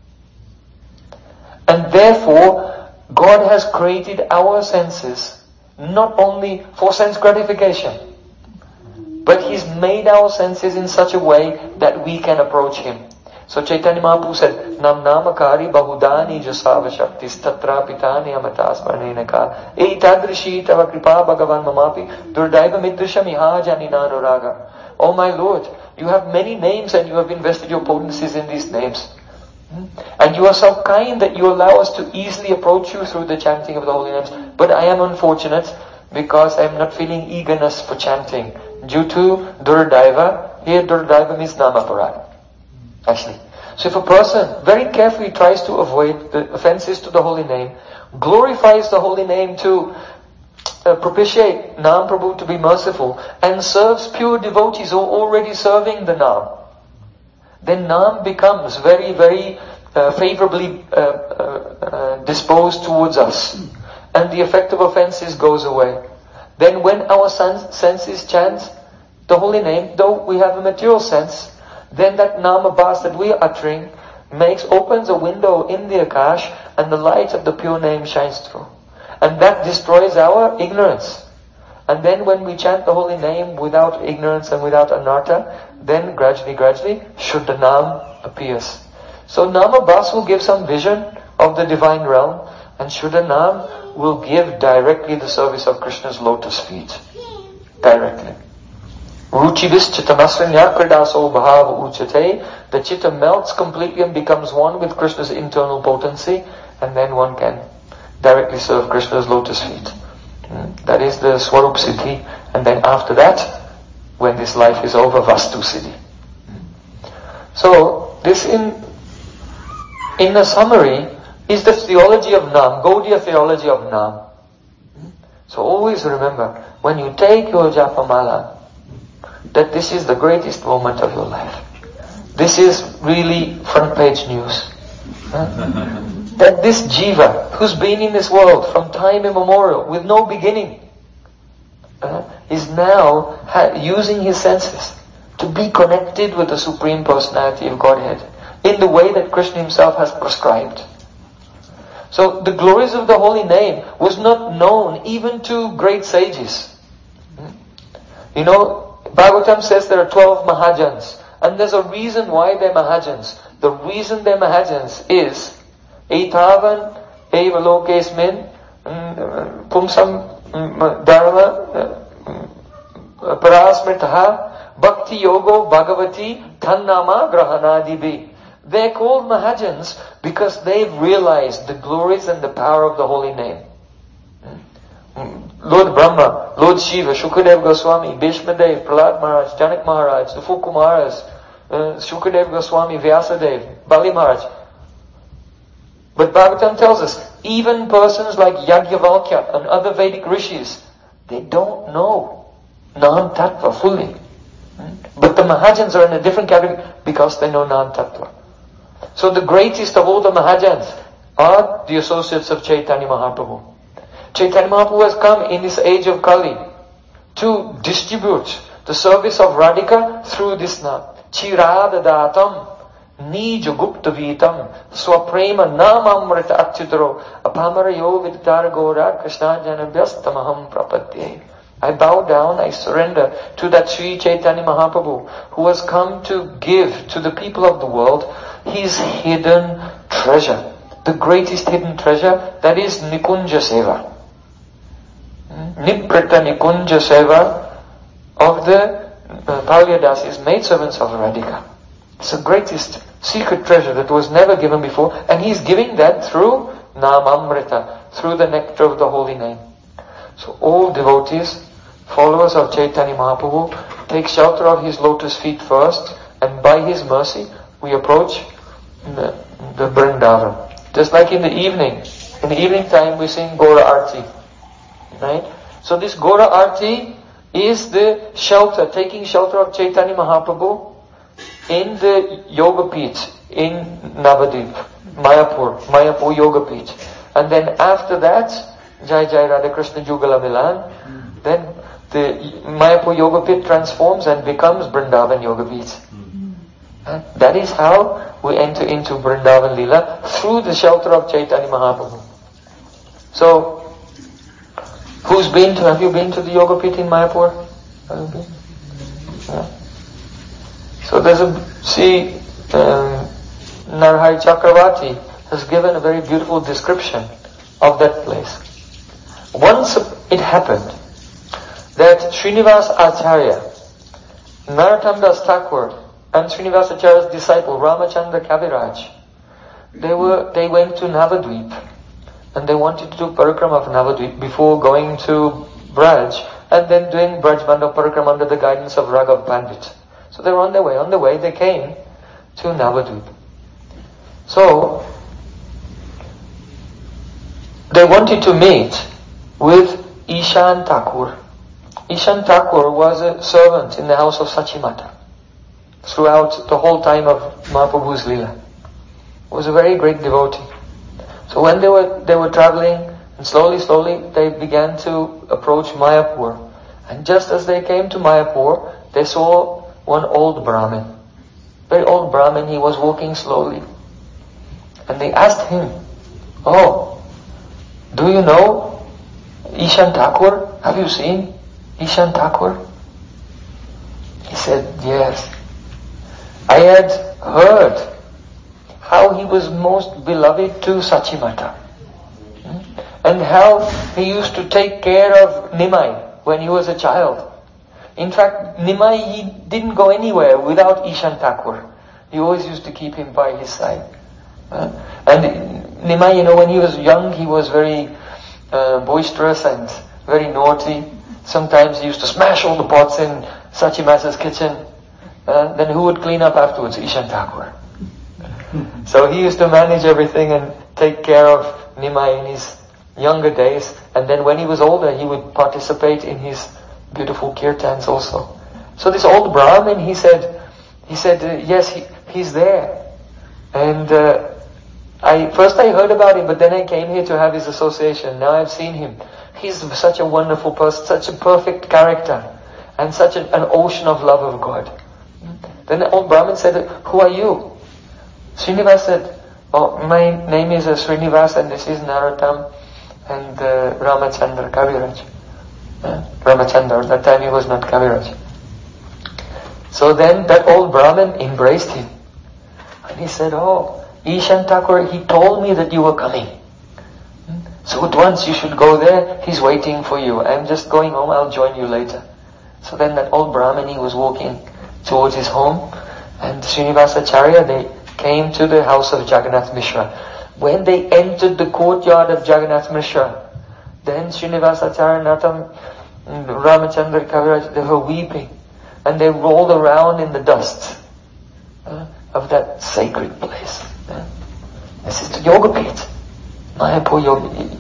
And therefore, God has created our senses not only for sense gratification, but He's made our senses in such a way that we can approach Him. So Chaitanya Mahaprabhu said, Nam namakari bahudani jasava shaktis tatra pitani amatas parnenaka etadrishi tava kripa bhagavan mamapi durdaiva midrisha miha janina raga. Oh my Lord, you have many names and you have invested your potencies in these names. And you are so kind that you allow us to easily approach you through the chanting of the holy names. But I am unfortunate because I am not feeling eagerness for chanting. Due to Durdaiva, here Durdaiva means Namaparad. Actually. So if a person very carefully tries to avoid the offenses to the holy name, glorifies the holy name to propitiate Nam Prabhu to be merciful, and serves pure devotees who are already serving the Nam, then Nam becomes very, very favorably disposed towards us. And the effect of offenses goes away. Then when our senses chant the holy name, though we have a material sense, then that namabhas that we are uttering opens a window in the akash, and the light of the pure name shines through. And that destroys our ignorance. And then when we chant the holy name without ignorance and without anartha, then gradually, Shuddha Nam appears. So namabhas will give some vision of the divine realm, and Shuddha Nam will give directly the service of Krishna's lotus feet. Directly. Ruchivis chittamasranya kridaso bhava uchate. The chitta melts completely and becomes one with Krishna's internal potency, and then one can directly serve Krishna's lotus feet. That is the Swarup Siddhi. And then after that, when this life is over, Vastu Siddhi. So, this in a summary is the theology of Nam, Gaudiya theology of Nam. So always remember, when you take your Japamala, that this is the greatest moment of your life. This is really front page news. That this Jiva, who's been in this world from time immemorial, with no beginning, is now using his senses to be connected with the Supreme Personality of Godhead in the way that Krishna himself has prescribed. So the glories of the holy name was not known even to great sages. You know, Bhagavatam says there are 12 Mahajans, and there's a reason why they're Mahajans. The reason they're Mahajans is Etavan eva lokesmin pumsam dharma parasmritaha bhakti yogo bhagavati thannama grahanadibi. They're called Mahajans because they've realized the glories and the power of the holy name. Lord Brahma, Lord Shiva, Shukadev Goswami, Bhishmadev, Prahlad Maharaj, Janak Maharaj, the four Kumaras, Shukadev Goswami, Vyasadev, Bali Maharaj. But Bhagavatam tells us, even persons like Yajnavalkya and other Vedic rishis, they don't know Nam Tattva fully. But the Mahajans are in a different category because they know Nam Tattva. So the greatest of all the Mahajans are the associates of Chaitanya Mahaprabhu. Chaitanya Mahaprabhu has come in this age of Kali to distribute the service of Radhika through this Nam. Chiradadatam Nija Gupta Vitam Swaprema Namamrita Achyutaro Apamarayo Vidtar Gora Krishna Janabhyastamaham Prapadye. I bow down, I surrender to that Sri Chaitanya Mahaprabhu who has come to give to the people of the world his hidden treasure. The greatest hidden treasure, that is Nikunja Seva. Niprita Nikunja Seva of the Pauliyadasis, maidservants of Radhika. It's the greatest secret treasure that was never given before, and he's giving that through Namamrita, through the nectar of the holy name. So all devotees, followers of Chaitanya Mahaprabhu, take shelter of his lotus feet first, and by his mercy we approach the Vrindavan. Just like in the evening time we sing Gora Arti, right? So this Gora Arti is the shelter, taking shelter of Chaitanya Mahaprabhu in the Yoga Pith in Navadvip, Mayapur Yoga Pith. And then after that, Jai Jai Radha Krishna Jugala Milan, then the Mayapur Yoga Pith transforms and becomes Vrindavan Yoga Pith. And that is how we enter into Vrindavan Leela, through the shelter of Chaitanya Mahaprabhu. So, have you been to the Yoga Pith in Mayapur? Have you been? Yeah. So Narahari Chakravarti has given a very beautiful description of that place. Once it happened that Srinivas Acharya, Narottam Das Thakur, and Srinivas Acharya's disciple Ramachandra Kaviraj, they went to Navadvip, and they wanted to do Parikrama of Navadvip before going to Braj, and then doing Braj Bandha Parikrama under the guidance of Raghav Pandit. So they were on their way. On the way they came to Navadvip. So they wanted to meet with Ishan Thakur. Ishan Thakur was a servant in the house of Sachimata throughout the whole time of Mahaprabhu's Leela. He was a very great devotee. So when they were traveling, and slowly they began to approach Mayapur. And just as they came to Mayapur, they saw one old Brahmin. Very old Brahmin, he was walking slowly. And they asked him, "Oh, do you know Ishan Thakur? Have you seen Ishan Thakur?" He said, "Yes. I had heard how he was most beloved to Sachimata. And how he used to take care of Nimai when he was a child. In fact, Nimai, he didn't go anywhere without Ishan Thakur. He always used to keep him by his side. And Nimai, when he was young, he was very boisterous and very naughty. Sometimes he used to smash all the pots in Sachimata's kitchen. Then who would clean up afterwards? Ishan Thakur. So he used to manage everything and take care of Nimai in his younger days. And then when he was older, he would participate in his beautiful kirtans also. So this old Brahmin, he said, yes, he's there. And first I heard about him, but then I came here to have his association. Now I've seen him. He's such a wonderful person, such a perfect character, and such an ocean of love of God. Then the old Brahmin said, "Who are you?" Srinivas said, "Oh, my name is Srinivas, and this is Narottam and Ramachandra Kaviraj." Ramachandra, at that time he was not Kaviraj. So then that old Brahmin embraced him. And he said, "Oh, Ishan Thakur, he told me that you were coming. So at once you should go there. He's waiting for you. I'm just going home. I'll join you later." So then that old Brahmin, he was walking towards his home. And Srinivasacharya, they came to the house of Jagannath Mishra. When they entered the courtyard of Jagannath Mishra, then Srinivasacharya, Narottam, Ramachandra Kaviraj, they were weeping. And they rolled around in the dust of that sacred place. This is the Yoga Pith, Mayapur Yoga Pith.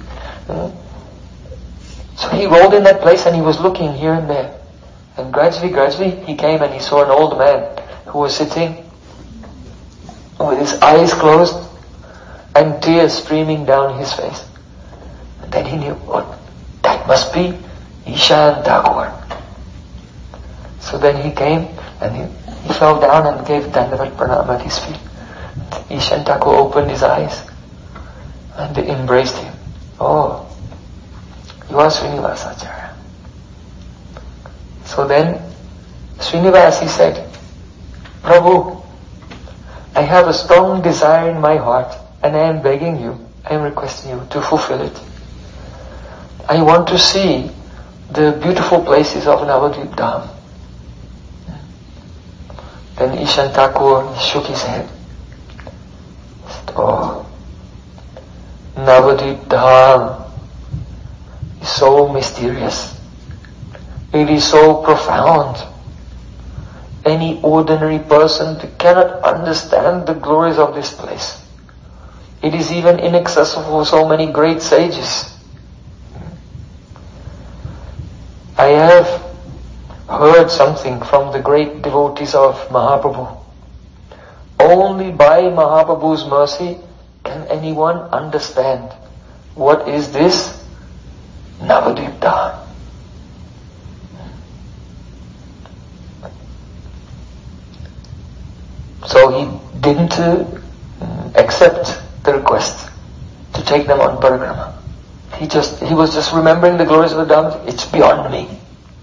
So he rolled in that place and he was looking here and there. And gradually he came and he saw an old man who was sitting with his eyes closed and tears streaming down his face. And then he knew, that must be Ishan Thakur. So then he came and he fell down and gave Dandavat Pranam at his feet. Ishan Thakur opened his eyes and they embraced him. "Oh, you are Srinivasacharya." So then Srinivas, he said, Prabhu, I have a strong desire in my heart and I am begging you, I am requesting you to fulfill it. I want to see the beautiful places of Navadvip Dham. Then Ishan Thakur shook his head. He said, oh, Navadvip Dham is so mysterious. It is so profound. Any ordinary person cannot understand the glories of this place. It is even inaccessible for so many great sages. I have heard something from the great devotees of Mahaprabhu. Only by Mahaprabhu's mercy can anyone understand what is this Navadvip Dham. So he didn't accept the request to take them on parikrama. He was just remembering the glories of the Dham. It's beyond me.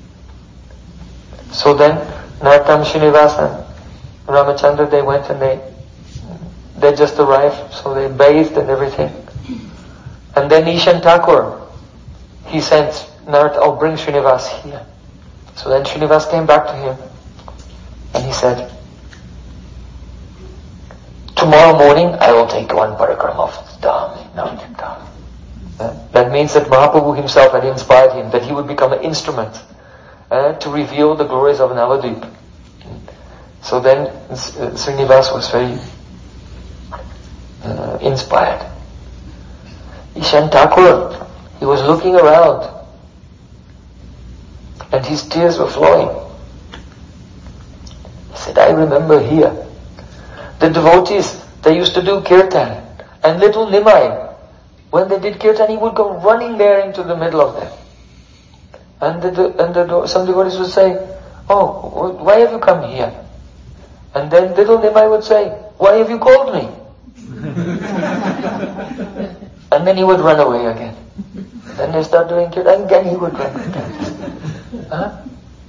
So then Narottam, Srinivas and Ramachandra, they went and they just arrived, so they bathed and everything. And then Ishan Thakur, he sent Narottam, bring Srinivas here. So then Srinivas came back to him and he said, tomorrow morning I will take one parikrama of Dham, Navadvip Dham. That means that Mahaprabhu himself had inspired him, that he would become an instrument to reveal the glories of Navadvip. So then Srinivas was very inspired. Ishan Thakur, he was looking around and his tears were flowing. He said, I remember here, the devotees, they used to do kirtan, and little Nimai, when they did kirtan, he would go running there into the middle of them. And some devotees would say, oh, why have you come here? And then little Nimai would say, why have you called me? And then he would run away again. Then they start doing kirtan, again he would run again.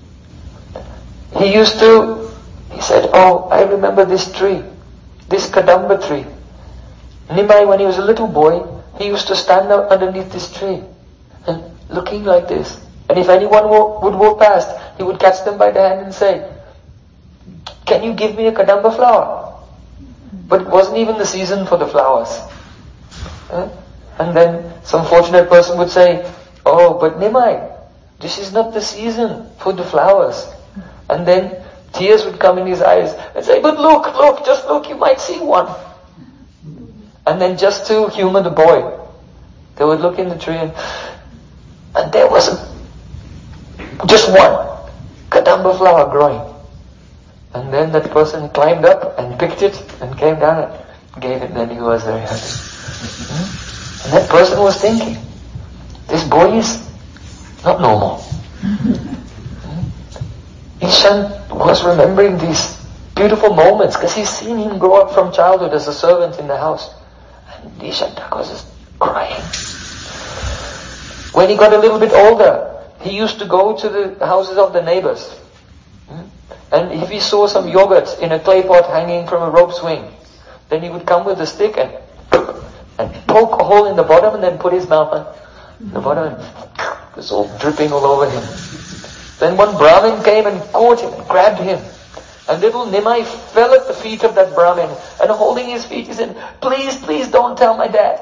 He said, oh, I remember this tree, this Kadamba tree. Nimai, when he was a little boy, he used to stand out underneath this tree and looking like this. And if anyone would walk past, he would catch them by the hand and say, can you give me a Kadamba flower? But it wasn't even the season for the flowers. And then some fortunate person would say, oh, but Nimai, this is not the season for the flowers. And then tears would come in his eyes and say, but look, just look, you might see one. And then just to humor the boy, they would look in the tree and there was just one Kadamba flower growing. And then that person climbed up and picked it and came down and gave it, and then he was very happy. And that person was thinking, this boy is not normal. Ishan was remembering these beautiful moments because he's seen him grow up from childhood as a servant in the house. And Ishan Thakur was just crying. When he got a little bit older, he used to go to the houses of the neighbors. And if he saw some yogurt in a clay pot hanging from a rope swing, then he would come with a stick and poke a hole in the bottom and then put his mouth on the bottom and it was all dripping all over him. Then one Brahmin came and caught him and grabbed him. And little Nimai fell at the feet of that Brahmin and holding his feet he said, please don't tell my dad.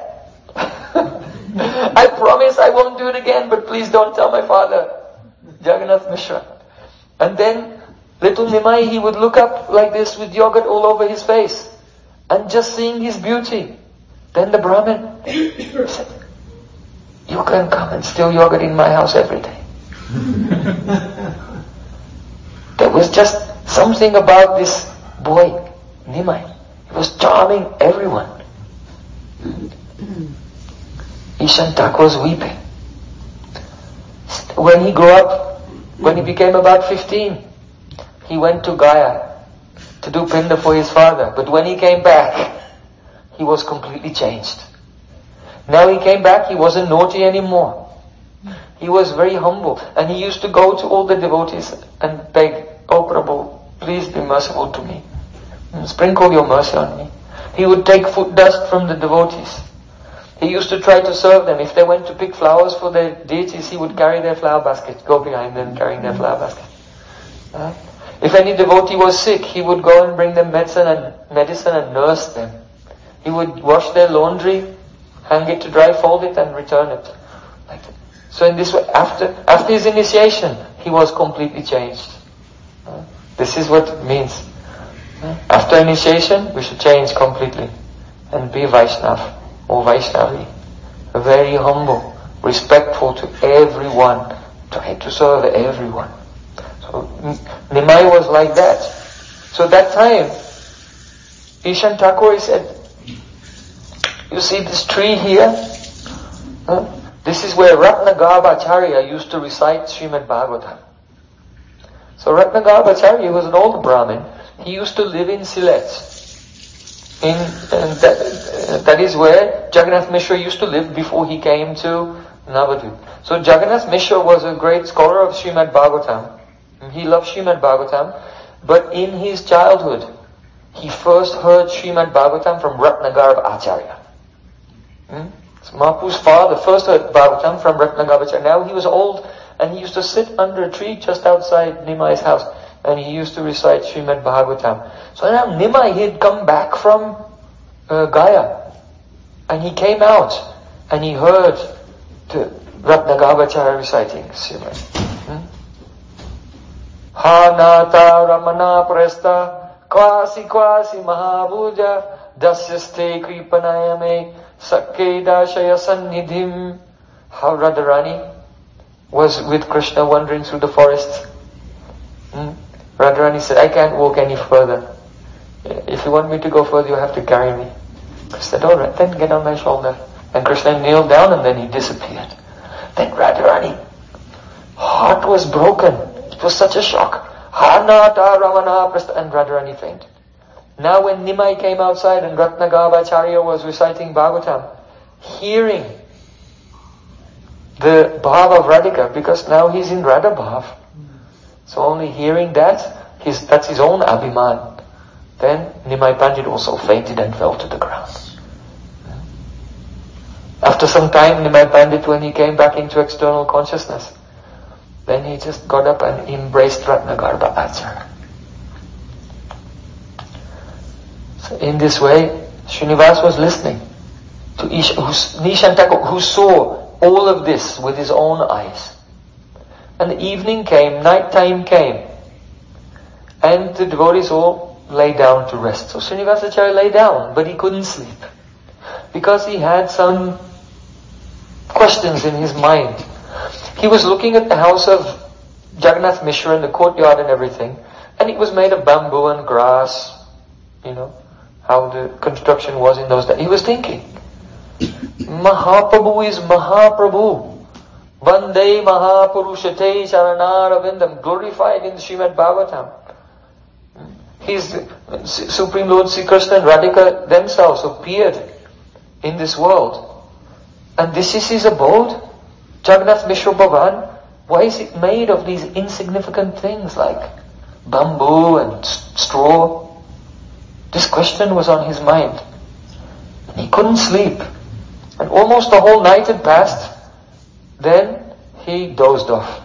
I promise I won't do it again, but please don't tell my father, Jagannath Mishra. And then little Nimai, he would look up like this with yogurt all over his face and just seeing his beauty. Then the Brahmin said, you can come and steal yogurt in my house every day. There was just something about this boy, Nimai. He was charming everyone. Ishan Thakur was weeping. When he grew up, when he became about 15, he went to Gaya to do Pinda for his father. But when he came back, he was completely changed. Now he came back, he wasn't naughty anymore. He was very humble, and he used to go to all the devotees and beg, "Oh Prabhu, please be merciful to me. Sprinkle your mercy on me." He would take foot dust from the devotees. He used to try to serve them. If they went to pick flowers for their deities, he would carry their flower basket, go behind them carrying their flower basket. If any devotee was sick, he would go and bring them medicine and nurse them. He would wash their laundry, hang it to dry, fold it and return it. Like that. So in this way, after his initiation, he was completely changed. This is what it means. After initiation, we should change completely and be Vaishnav or Vaishnavi. Very humble, respectful to everyone, try to serve everyone. So Nimai was like that. So that time, Ishan Thakur said, "You see this tree here? This is where Ratnagarbhacharya used to recite Srimad Bhagavatam." So Ratnagarbhacharya was an old Brahmin. He used to live in Sylhet. That is where Jagannath Mishra used to live before he came to Navadvip. So Jagannath Mishra was a great scholar of Srimad Bhagavatam. He loved Srimad Bhagavatam, but in his childhood, he first heard Srimad Bhagavatam from Ratnagarbhacharya. So Mahaprabhu's father first heard Bhagavatam from Ratnagarbhacharya. Now he was old, and he used to sit under a tree just outside Nimai's house, and he used to recite Srimad Bhagavatam. So now Nimai, he had come back from Gaya, and he came out, and he heard the Ratnagarbhacharya reciting Srimad. Ha nata ramana presta kvasi mahabhuja dasyaste kripanayame sakke dashaya sannidhim. How Radharani was with Krishna wandering through the forest. Radharani said, "I can't walk any further. If you want me to go further, you have to carry me." Krishna said, "Alright, then get on my shoulder." And Krishna kneeled down and then he disappeared. Then Radharani, heart was broken. It was such a shock. Hanata Ramana Prastha, and Radharani fainted. Now when Nimai came outside and Ratnagarbhacharya was reciting Bhagavatam, hearing the bhav of Radhika, because now he's in Radha bhav. So only hearing that, that's his own abhiman. Then Nimai Pandit also fainted and fell to the ground. After some time, Nimai Pandit, when he came back into external consciousness, then he just got up and embraced Ratnagarbhacharya. So in this way, Srinivas was listening to Nishan Thakur, who saw all of this with his own eyes. And the evening came, night time came, and the devotees all lay down to rest. So Srinivasacharya lay down, but he couldn't sleep, because he had some questions in his mind. He was looking at the house of Jagannath Mishra and the courtyard and everything, and it was made of bamboo and grass, how the construction was in those days. He was thinking, Mahaprabhu is Mahaprabhu. Vande Mahapurushate Charanarvindam, glorified in Srimad Bhagavatam. His Supreme Lord Sri Krishna and Radhika themselves appeared in this world. And this is his abode, Jagannath Mishra Bhavan. Why is it made of these insignificant things like bamboo and straw? This question was on his mind. And he couldn't sleep. And almost the whole night had passed. Then he dozed off.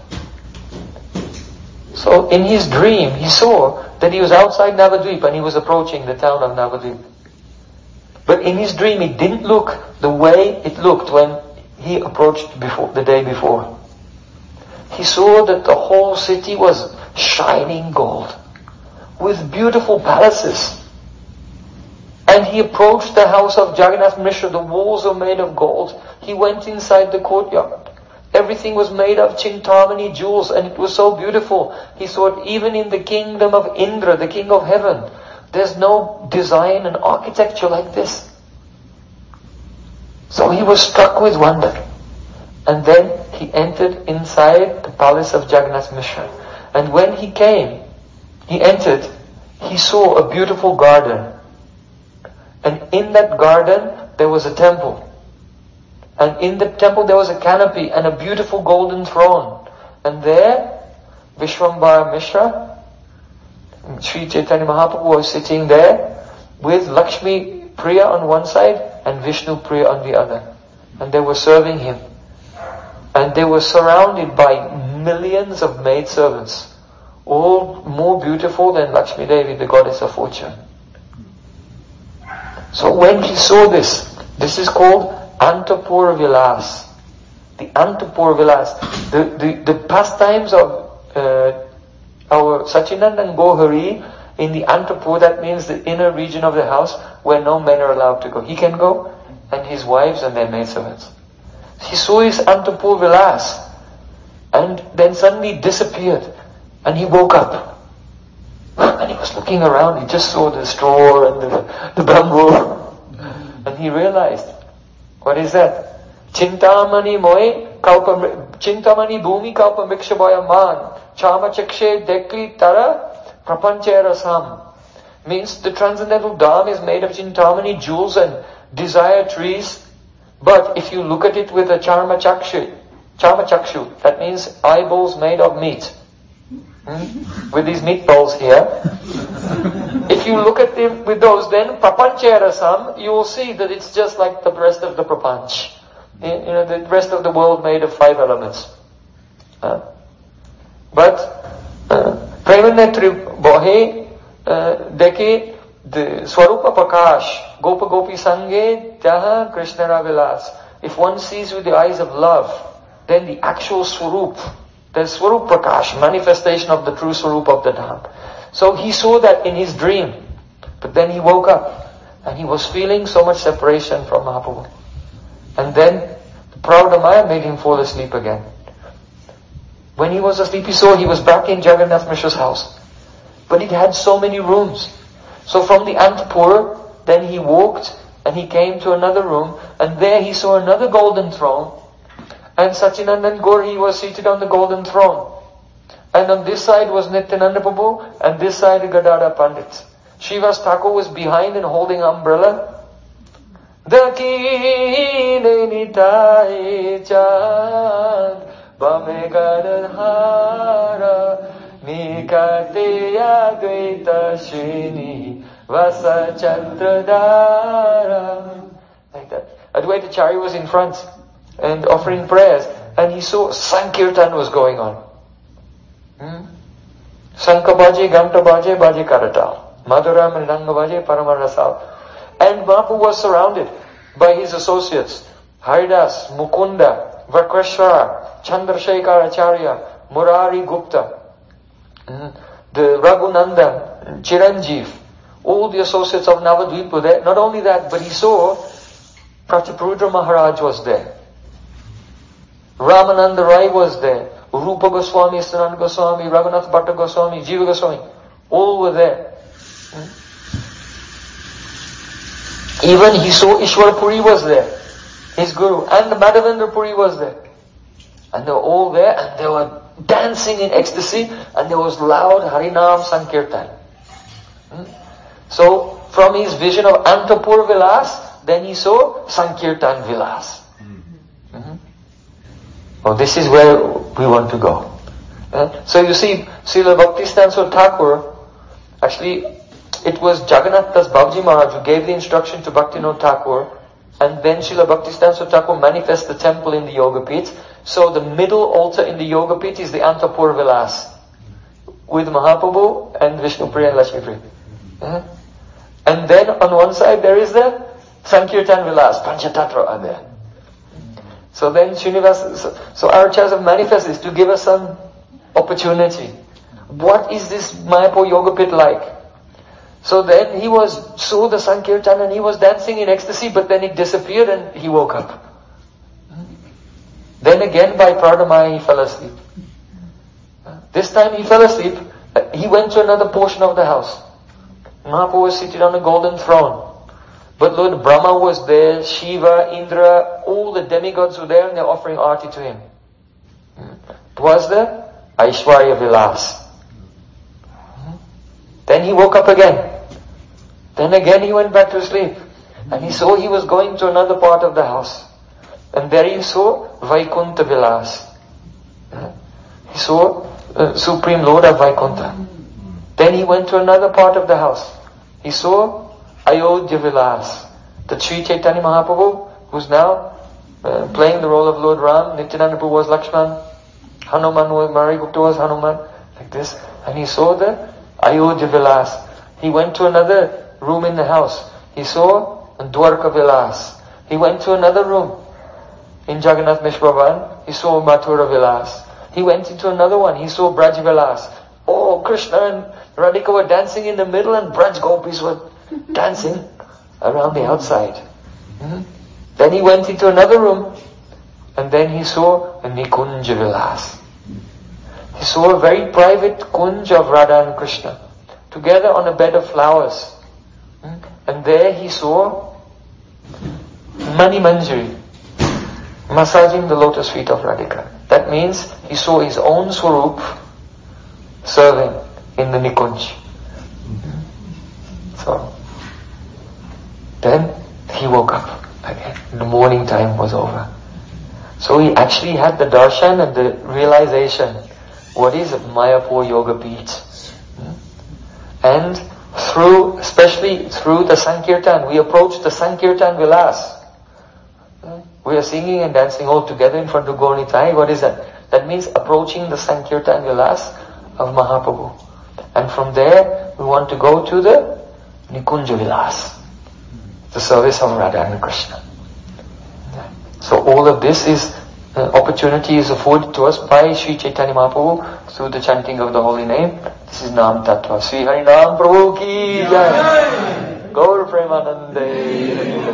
So in his dream, he saw that he was outside Navadvip and he was approaching the town of Navadvip. But in his dream, it didn't look the way it looked when he approached the day before. He saw that the whole city was shining gold, with beautiful palaces. And he approached the house of Jagannath Mishra. The walls were made of gold. He went inside the courtyard. Everything was made of Chintamani jewels, and it was so beautiful. He thought, even in the kingdom of Indra, the king of heaven, there's no design and architecture like this. So he was struck with wonder. And then he entered inside the palace of Jagannath Mishra. And when he entered, he saw a beautiful garden. And in that garden, there was a temple. And in the temple there was a canopy and a beautiful golden throne. And there, Vishwambara Mishra, Sri Chaitanya Mahaprabhu was sitting there with Lakshmi Priya on one side and Vishnu Priya on the other. And they were serving him. And they were surrounded by millions of maidservants, all more beautiful than Lakshmi Devi, the goddess of fortune. So when he saw this is called Antapur Vilas. The Antapur Vilas. The pastimes of our Sachinandan Gohari in the Antapur, that means the inner region of the house where no men are allowed to go. He can go, and his wives and their maidservants. He saw his Antapur Vilas, and then suddenly disappeared, and he woke up. And he was looking around, he just saw the straw and the bamboo, and he realized, what is that? Chintamani bhumi kalpa mikshabaya man, chama chakshe dekli tara prapanchera sam. Means the transcendental Dham is made of Chintamani, jewels and desire trees. But if you look at it with a charma chakshu, that means eyeballs made of meat. With these meatballs here. If you look at them with those, then prapancherasam, you will see that it's just like the rest of the prapanch. The rest of the world made of 5 elements. But Premanetri Bohe Deke the Swarupa Prakash Gopa Gopi Sange Jaha Krishna Vilas. If one sees with the eyes of love, then the actual Swarup, the Swarup Prakash, manifestation of the true Swarup of the Dham. So he saw that in his dream. But then he woke up and he was feeling so much separation from Mahaprabhu. And then the Pravda Maya made him fall asleep again. When he was asleep, he saw he was back in Jagannath Mishra's house. But it had so many rooms. So from the Antapur, then he walked and he came to another room, and there he saw another golden throne. And Sachinandan Gauri was seated on the golden throne. And on this side was Nityananda Prabhu, and this side Gadadhar Pandit. Srivas Thakur was behind and holding an umbrella. Dakine nitai chand, bame gadadhara, nikate advaita shrini, vasa chandradara. Like that. Advaitacharya was in front and offering prayers, and he saw Sankirtan was going on. Sanka baje, Ganta baje, baje karatal. Madhura Mridanga baje, Paramarasal. And Mahaprabhu was surrounded by his associates. Haridas, Mukunda, Vakreshwara, Chandrasekhar Acharya, Murari Gupta, the Raghunanda, Chiranjeev, all the associates of Navadvip were there. Not only that, but he saw Prataparudra Maharaj was there. Ramananda Rai was there. Rupa Goswami, Sananda Goswami, Raghunath Bhatta Goswami, Jiva Goswami, all were there. Even he saw Ishwar Puri was there, his guru, and Madhavendra Puri was there. And they were all there, and they were dancing in ecstasy, and there was loud Harinam Sankirtan. So, from his vision of Antapur Vilas, then he saw Sankirtan Vilas. Oh, this is where we want to go. So you see, Srila Bhaktivedanta Thakur, actually, it was Jagannath Das Babaji Maharaj who gave the instruction to Bhaktivinoda Thakur, and then Srila Bhaktivedanta Thakur manifests the temple in the Yoga Pit. So the middle altar in the Yoga Pit is the Antapur Vilas, with Mahaprabhu and Vishnu Priya and Lakshmi Priya. And then on one side there is the Sankirtan Vilas, Panchatattva are there. So then Srinivas, so our acharyas have manifested this to give us some opportunity. What is this Mayapur Yoga Pit like? So then he saw the Sankirtan and he was dancing in ecstasy, but then it disappeared and he woke up. Then again by Pradamaya he fell asleep. This time he fell asleep, he went to another portion of the house. Mahaprabhu was seated on a golden throne. But Lord Brahma was there, Shiva, Indra, all the demigods were there and they're offering arti to him. It was the Aishwarya Vilas. Then he woke up again. Then again he went back to sleep. And he saw he was going to another part of the house. And there he saw Vaikuntha Vilas. He saw Supreme Lord of Vaikuntha. Then he went to another part of the house. He saw Ayodhya Vilas. The Sri Chaitanya Mahaprabhu, who's now playing the role of Lord Ram. Nityananda Prabhu was Lakshman. Hanuman was, Marigupta was Hanuman. Like this. And he saw the Ayodhya Vilas. He went to another room in the house. He saw Dwarka Vilas. He went to another room in Jagannath Mishra Bhavan. He saw Mathura Vilas. He went into another one. He saw Braj Vilas. Oh, Krishna and Radhika were dancing in the middle and Braj Gopis were dancing around the outside. Then he went into another room and then he saw a Nikunja Vilas. He saw a very private kunj of Radha and Krishna together on a bed of flowers. And there he saw Mani Manjari massaging the lotus feet of Radhika. That means he saw his own Swarup serving in the Nikunj. So, then he woke up again. The morning time was over. So he actually had the darshan and the realization, what is Mayapur Yoga Beat? And especially through the Sankirtan, we approach the Sankirtan Vilas. We are singing and dancing all together in front of Gaur Nitai. What is that? That means approaching the Sankirtan Vilas of Mahaprabhu. And from there, we want to go to the Nikunja Vilas, the service of Radha and Krishna. So all of this is opportunity is afforded to us by Sri Chaitanya Mahaprabhu through the chanting of the holy name. This is Nam Tattva. Sri Hari Nam Prabhu Ki Jai. Gaur Premanande.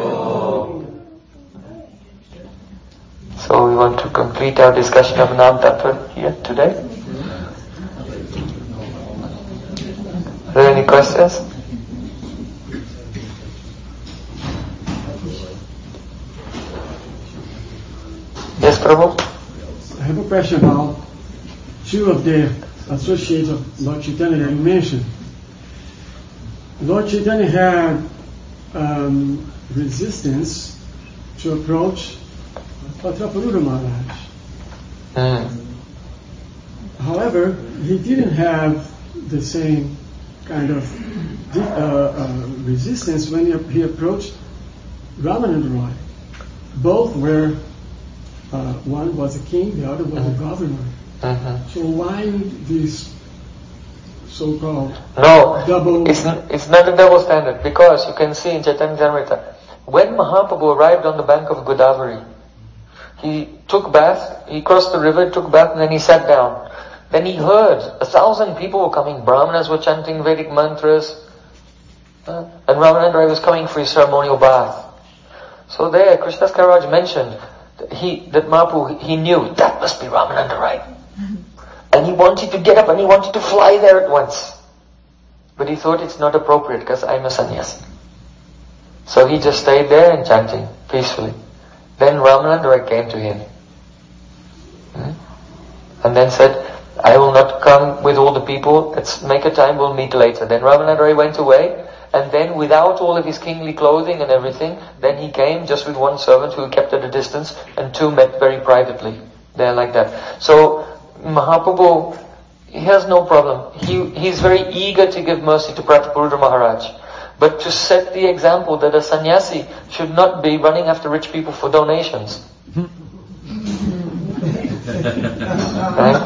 So we want to complete our discussion of Nam Tattva here today. Are there any questions? Yes, Prabhu? I have a question about two of the associates of Lord Chaitanya that you mentioned. Lord Chaitanya had resistance to approach Patraparuda Maharaj. However, he didn't have the same kind of resistance when he approached Ramananda Roy. Both were one was a king, the other was a governor. So why this so-called double... It's not a double standard, because you can see in Chaitanya Charitamrita, when Mahaprabhu arrived on the bank of Godavari, he took bath, he crossed the river, took bath, and then he sat down. Then he heard 1,000 people were coming, Brahmanas were chanting Vedic mantras, and Ramananda Roy was coming for his ceremonial bath. So there, Krishnadas Kaviraj mentioned that Mahaprabhu, he knew that must be Ramananda Roy. And he wanted to get up and he wanted to fly there at once. But he thought it's not appropriate because I'm a sannyasi. So he just stayed there and chanting peacefully. Then Ramananda Roy came to him. And then said, I will not come with all the people, let's make a time, we'll meet later. Then Ramananda Roy went away, and then without all of his kingly clothing and everything, then he came just with one servant who kept at a distance, and two met very privately. There like that. So Mahaprabhu, he has no problem. He's very eager to give mercy to Prataparudra Maharaj. But to set the example that a sannyasi should not be running after rich people for donations. Right?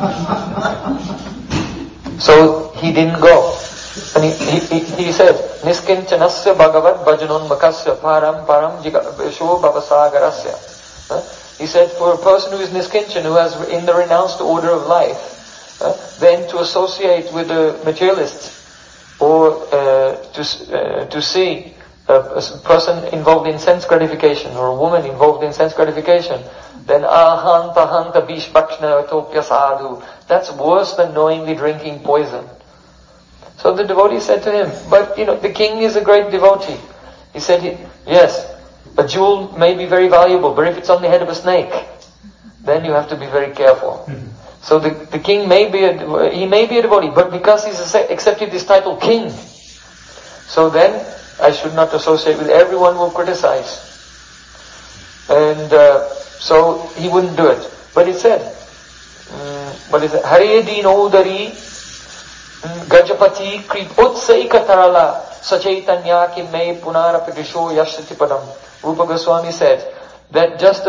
So he didn't go. And he said, Niskinchanasya bhagavat bhajanonmakasya param jigasho bhavasagarasya. He said, for a person who is niskinchan, who has in the renounced order of life, then to associate with the materialists, or to see a person involved in sense gratification, or a woman involved in sense gratification, then ahanta hanta bishbakshna utopya sadhu. That's worse than knowingly drinking poison. So the devotee said to him, but the king is a great devotee. He said, yes, a jewel may be very valuable, but if it's on the head of a snake, then you have to be very careful. So the king may be a devotee, but because he's accepted this title king, so then I should not associate with everyone who will criticize. And so he wouldn't do it. But it said, what is it? Hare Dino Dari Gajapati Krip Utsaika Tarala Sachaitanya Kim Me Punarapadisho Yashatipadam. Rupa Goswami said that just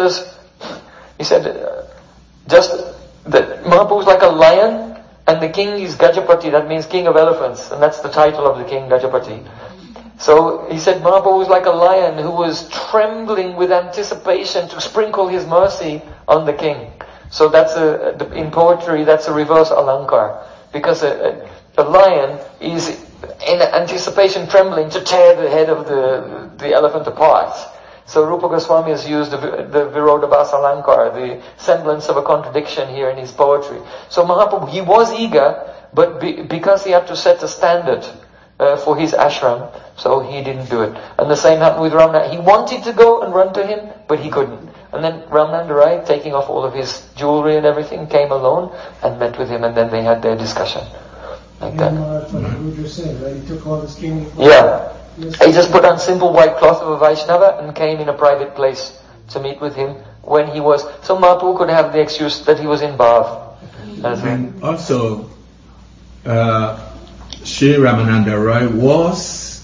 that Mahaprabhu is like a lion and the king is Gajapati, that means king of elephants, and that's the title of the king, Gajapati. So he said Mahaprabhu was like a lion who was trembling with anticipation to sprinkle his mercy on the king. So that's in poetry, that's a reverse alankar. Because a lion is in anticipation trembling to tear the head of the elephant apart. So Rupa Goswami has used the Virodhabhasa alankar, the semblance of a contradiction here in his poetry. So Mahaprabhu, he was eager, but because he had to set a standard for his ashram, so he didn't do it. And the same happened with Ramananda. He wanted to go and run to him, but he couldn't. And then Ramananda Rai, taking off all of his jewelry and everything, came alone and met with him, and then they had their discussion. Like that. Rudra said, right? He took all his king. Yeah. He just put on simple white cloth of a Vaishnava and came in a private place to meet with him when he was... So Mahaprabhu could have the excuse that he was in Bhav. And also, Sri Ramananda Rai was,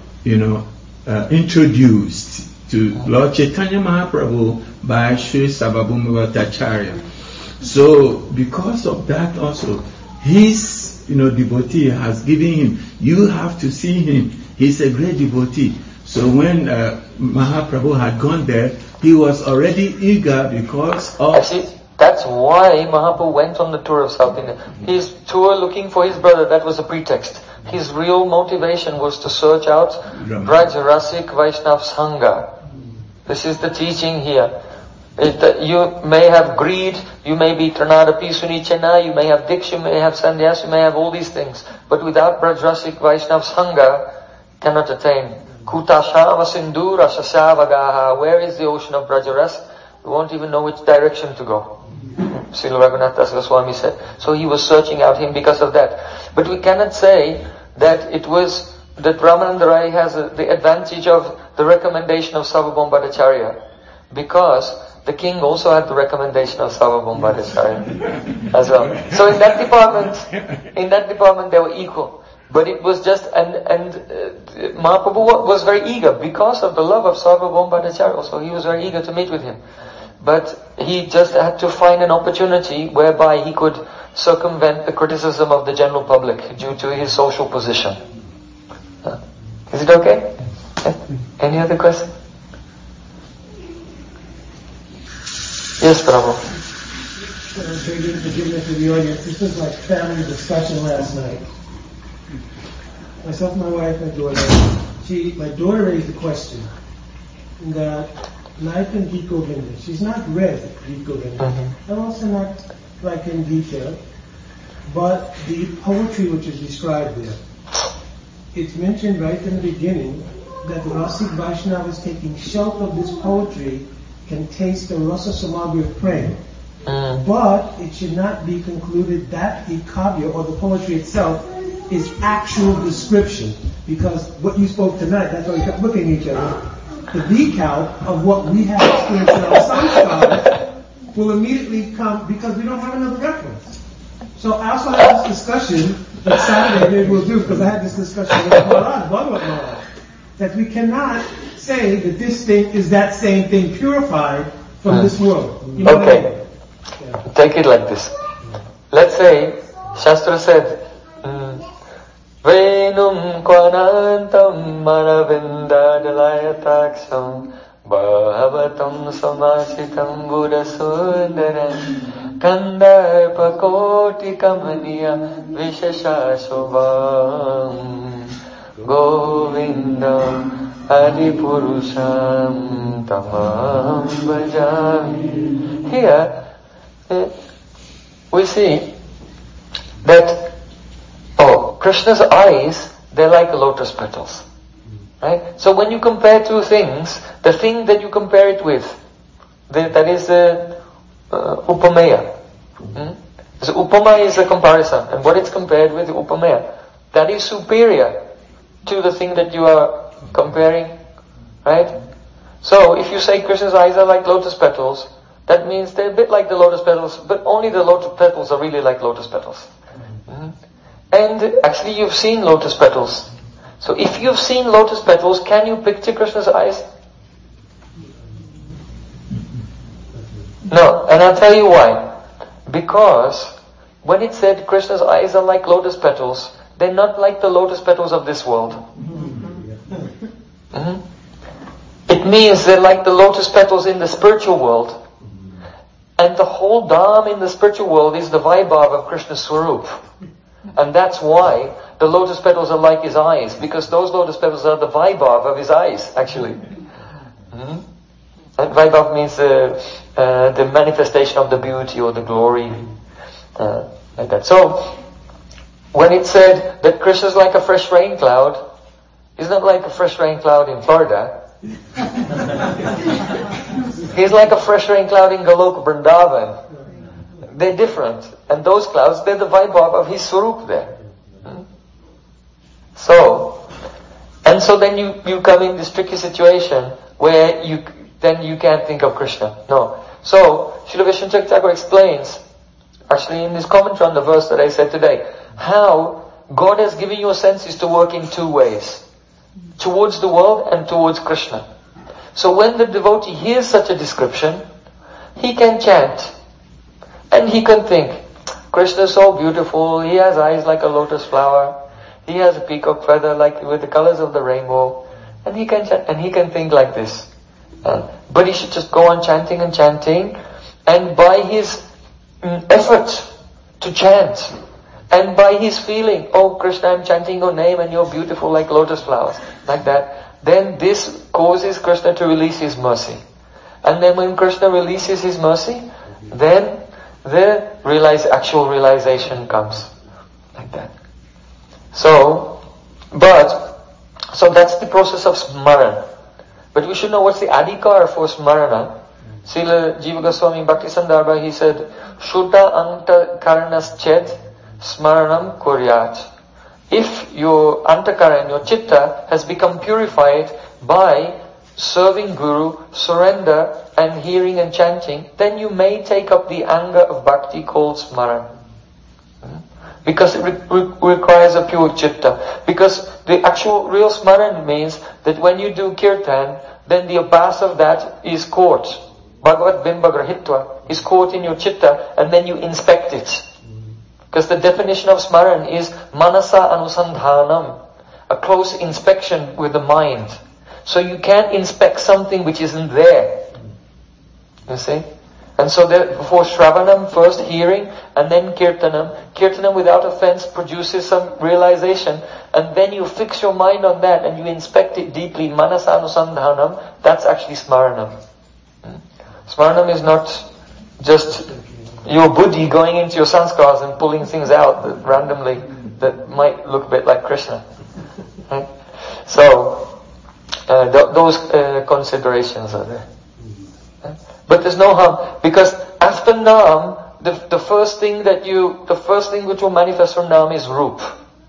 introduced to Lord Chaitanya Mahaprabhu by Sri Sarvabhauma Bhattacharya. So, because of that also, his devotee has given him, you have to see him. He's a great devotee. So when Mahaprabhu had gone there, he was already eager because of... Actually, that's why Mahaprabhu went on the tour of South India. His tour looking for his brother, that was a pretext. His real motivation was to search out Braj Rasik Vaishnav Sangha. This is the teaching here. You may have greed, you may be Tranadapi Sunichena, you may have Diksha, you may have Sannyas, you may have all these things. But without Braj Rasik Vaishnav Sangha, cannot attain. Kutashava Sindhu Rasasavagaha. Where is the ocean of Brajaras? We won't even know which direction to go. Srila Raghunath Das Goswami said. So he was searching out him because of that. But we cannot say that that Ramananda Rai has the advantage of the recommendation of Sarvabhauma Bhattacharya, because the king also had the recommendation of Sarvabhauma Bhattacharya as well. So in that department they were equal. But it was just, and Mahaprabhu was very eager because of the love of Sarvabhauma Bhattacharya. So he was very eager to meet with him. But he just had to find an opportunity whereby he could circumvent the criticism of the general public due to his social position. Is it okay? Any other question? Yes, Prabhu. Begging forgiveness to the audience. This was like family discussion last night. Myself, my wife, my daughter. My daughter raised a question that Naik and Gita Govinda. She's not read Gita Govinda. And also not like in detail. But the poetry which is described there, it's mentioned right in the beginning that the Rasik Vaishnavas taking shelter of this poetry can taste the Rasa Samagri of prema. But it should not be concluded that the kavya or the poetry itself is actual description. Because what you spoke tonight, that's why we kept looking at each other. The recount of what we have experienced in our samskara will immediately come because we don't have another reference. So I also had this discussion that Saturday maybe we'll do, because I had this discussion with Bhagavad Maharaj, that we cannot say that this thing is that same thing purified from this world. You know okay. What I mean? Yeah. Take it like this. Let's say, Shastra said, Venum Kwanantam Maravindadalayataksham Bhavatam Samasitam Buddha Sundaram Kandarpa Koti Kamaniya Vishesha Shobham Govindam Adipurusham Tamam Bhajami. Here we see that Krishna's eyes, they're like lotus petals. Right? So when you compare two things, the thing that you compare it with, that is upameya. So upama is a comparison, and what it's compared with, upameya, that is superior to the thing that you are comparing. Right? So if you say Krishna's eyes are like lotus petals, that means they're a bit like the lotus petals, but only the lotus petals are really like lotus petals. And actually you've seen lotus petals. So if you've seen lotus petals, can you picture Krishna's eyes? No, and I'll tell you why. Because when it said Krishna's eyes are like lotus petals, they're not like the lotus petals of this world. It means they're like the lotus petals in the spiritual world. And the whole Dham in the spiritual world is the Vaibhav of Krishna's Swarup. And that's why the lotus petals are like his eyes, because those lotus petals are the Vaibhav of his eyes, actually. And Vaibhav means the manifestation of the beauty or the glory, like that. So, when it said that Krishna is like a fresh rain cloud, he's not like a fresh rain cloud in Florida. He's like a fresh rain cloud in Goloka Vrindavan. They're different. And those clouds, they're the Vaibhav of his Swarup there. So then you come in this tricky situation where you can't think of Krishna. No. So, Srila Vishnu Thakur explains, actually in his commentary on the verse that I said today, how God has given your senses to work in two ways. Towards the world and towards Krishna. So when the devotee hears such a description, he can chant. And he can think, Krishna is so beautiful, he has eyes like a lotus flower, he has a peacock feather like with the colors of the rainbow, and he can chant, and he can think like this. But he should just go on chanting and chanting, and by his effort to chant, and by his feeling, oh Krishna, I'm chanting your name and you're beautiful like lotus flowers, like that, then this causes Krishna to release his mercy. And then when Krishna releases his mercy, then the actual realization comes, like that. So that's the process of smaran. But we should know what's the adhikar for smarana. Srila Jiva Goswami Bhakti Sandarbha, he said, Shuddha anta karanas ched smaranam kuryat. If your antakaran, your chitta, has become purified by serving Guru, surrender, and hearing and chanting, then you may take up the anga of bhakti called smaran. Because it requires a pure chitta. Because the actual real smaran means that when you do kirtan, then the abhas of that is caught. Bhagavat bimba grahitva is caught in your chitta, and then you inspect it. Because the definition of smaran is manasa anusandhanam, a close inspection with the mind. So you can't inspect something which isn't there. You see? And so therefore Shravanam, first hearing, and then Kirtanam. Kirtanam without offense produces some realization, and then you fix your mind on that and you inspect it deeply, Manasanusandhanam, that's actually Smaranam. Smaranam is not just your buddhi going into your sanskars and pulling things out that randomly that might look a bit like Krishna. Right? So, those considerations are there. But there's no harm, because after Nam, the first thing which will manifest from Nam is Rup.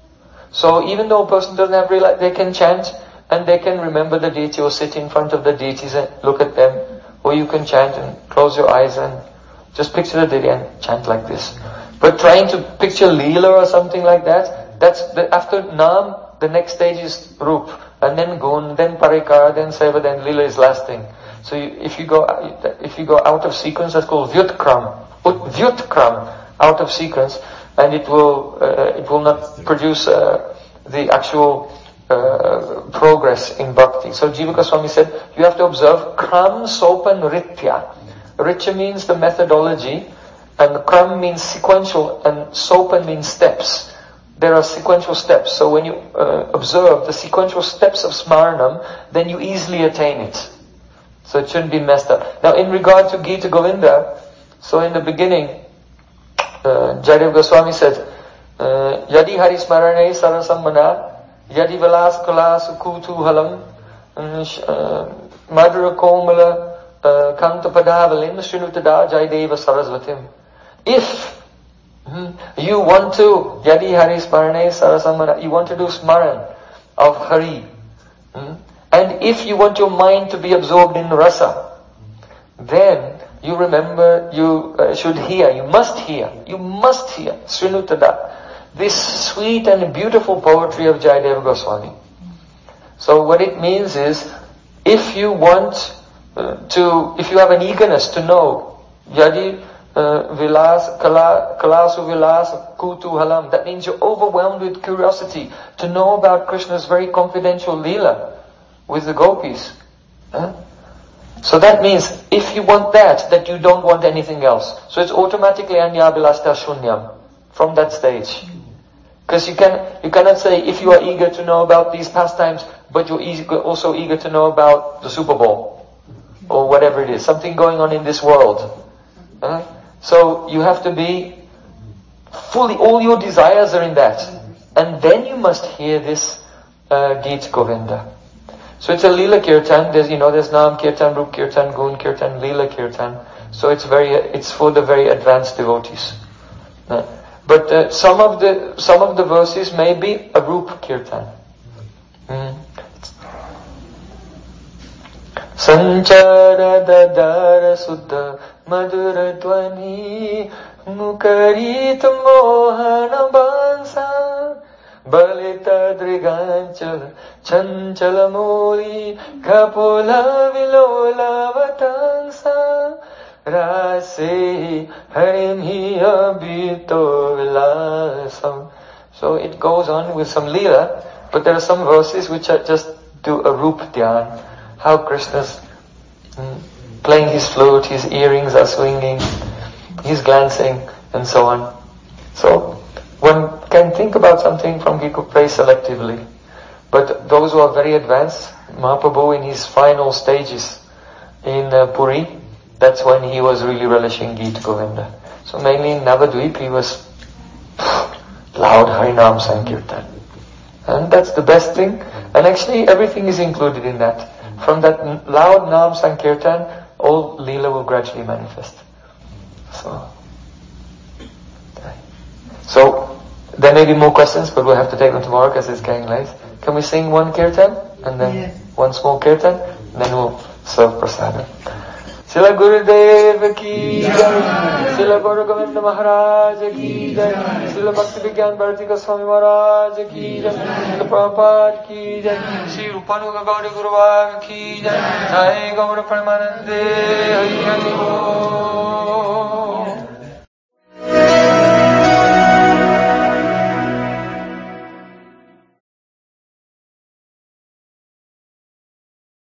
So even though a person doesn't have real, they can chant and they can remember the deity or sit in front of the deities and look at them, or you can chant and close your eyes and just picture the deity and chant like this. But trying to picture Leela or something like that, after Nam, the next stage is Rup, and then Gun, then Parikar, then Seva, then Leela is last thing. So if you go out of sequence, that's called Vyutkram, out of sequence, and it will not produce the actual progress in bhakti. So Jiva Goswami said, you have to observe Kram, Sopan, Ritya. Ritya means the methodology, and Kram means sequential, and Sopan means steps. There are sequential steps. So when you observe the sequential steps of Smaranam, then you easily attain it. So it shouldn't be messed up. Now in regard to Gita Govinda, so in the beginning, Jaydev Goswami said, Yadi Hari Smarane Sarasamana, Yadi Vilas Kala Sukutu Halam, Madhura Komala Kanta Padavalim, Shrinutada Jaydeva Sarasvatim. If you want to, Yadi Hari Smarane Sarasamana, you want to do Smaran of Hari, And if you want your mind to be absorbed in rasa, then you remember you should hear, you must hear, Srinutada, this sweet and beautiful poetry of Jayadeva Goswami. So what it means is, if you want if you have an eagerness to know, Yadi Kalasu Vilas Kutuhalam, that means you're overwhelmed with curiosity to know about Krishna's very confidential Leela with the gopis. So that means, if you want that you don't want anything else. So it's automatically Anyabilasta Shunyam from that stage. Because you cannot say, if you are eager to know about these pastimes, but you're also eager to know about the Super Bowl, or whatever it is, something going on in this world. So you have to be fully, all your desires are in that. And then you must hear this Geet Govinda. So it's a Leela Kirtan. There's Nam Kirtan, Rup Kirtan, Gun Kirtan, Leela Kirtan. So it's for the very advanced devotees. But some of the verses may be a Rup Kirtan. Sanchara dadara suddha madhura dvani mukarit mohana bansa balita driganchal chanchala moli kapula vilola vatansa rase harimhi abhito vilasam. So it goes on with some Leela, but there are some verses which are just do a Rup Dhyan. How Krishna's playing his flute, his earrings are swinging, he's glancing, and so on. So one can think about something from Gita play selectively. But those who are very advanced, Mahaprabhu in his final stages in Puri, that's when he was really relishing Gita Govinda. So mainly in Navadvip he was loud Harinam Sankirtan. And that's the best thing. And actually everything is included in that. From that loud Nam Sankirtan, all Leela will gradually manifest. So there may be more questions, but we'll have to take them tomorrow because it's getting late. Can we sing one Kirtan? And then one small Kirtan? And then we'll serve Prasadam. Srila Gurudev ki jai, Srila Gaura Govinda Maharaj ki jai, Srila Bhakti Vigyan Bharati Goswami Maharaj ki jai, Srila Prabhupada ki jai, Sri Rupanuga Gauri Guruvag ki jai, Jai Gaura Paramanande, Hari Hari Bol.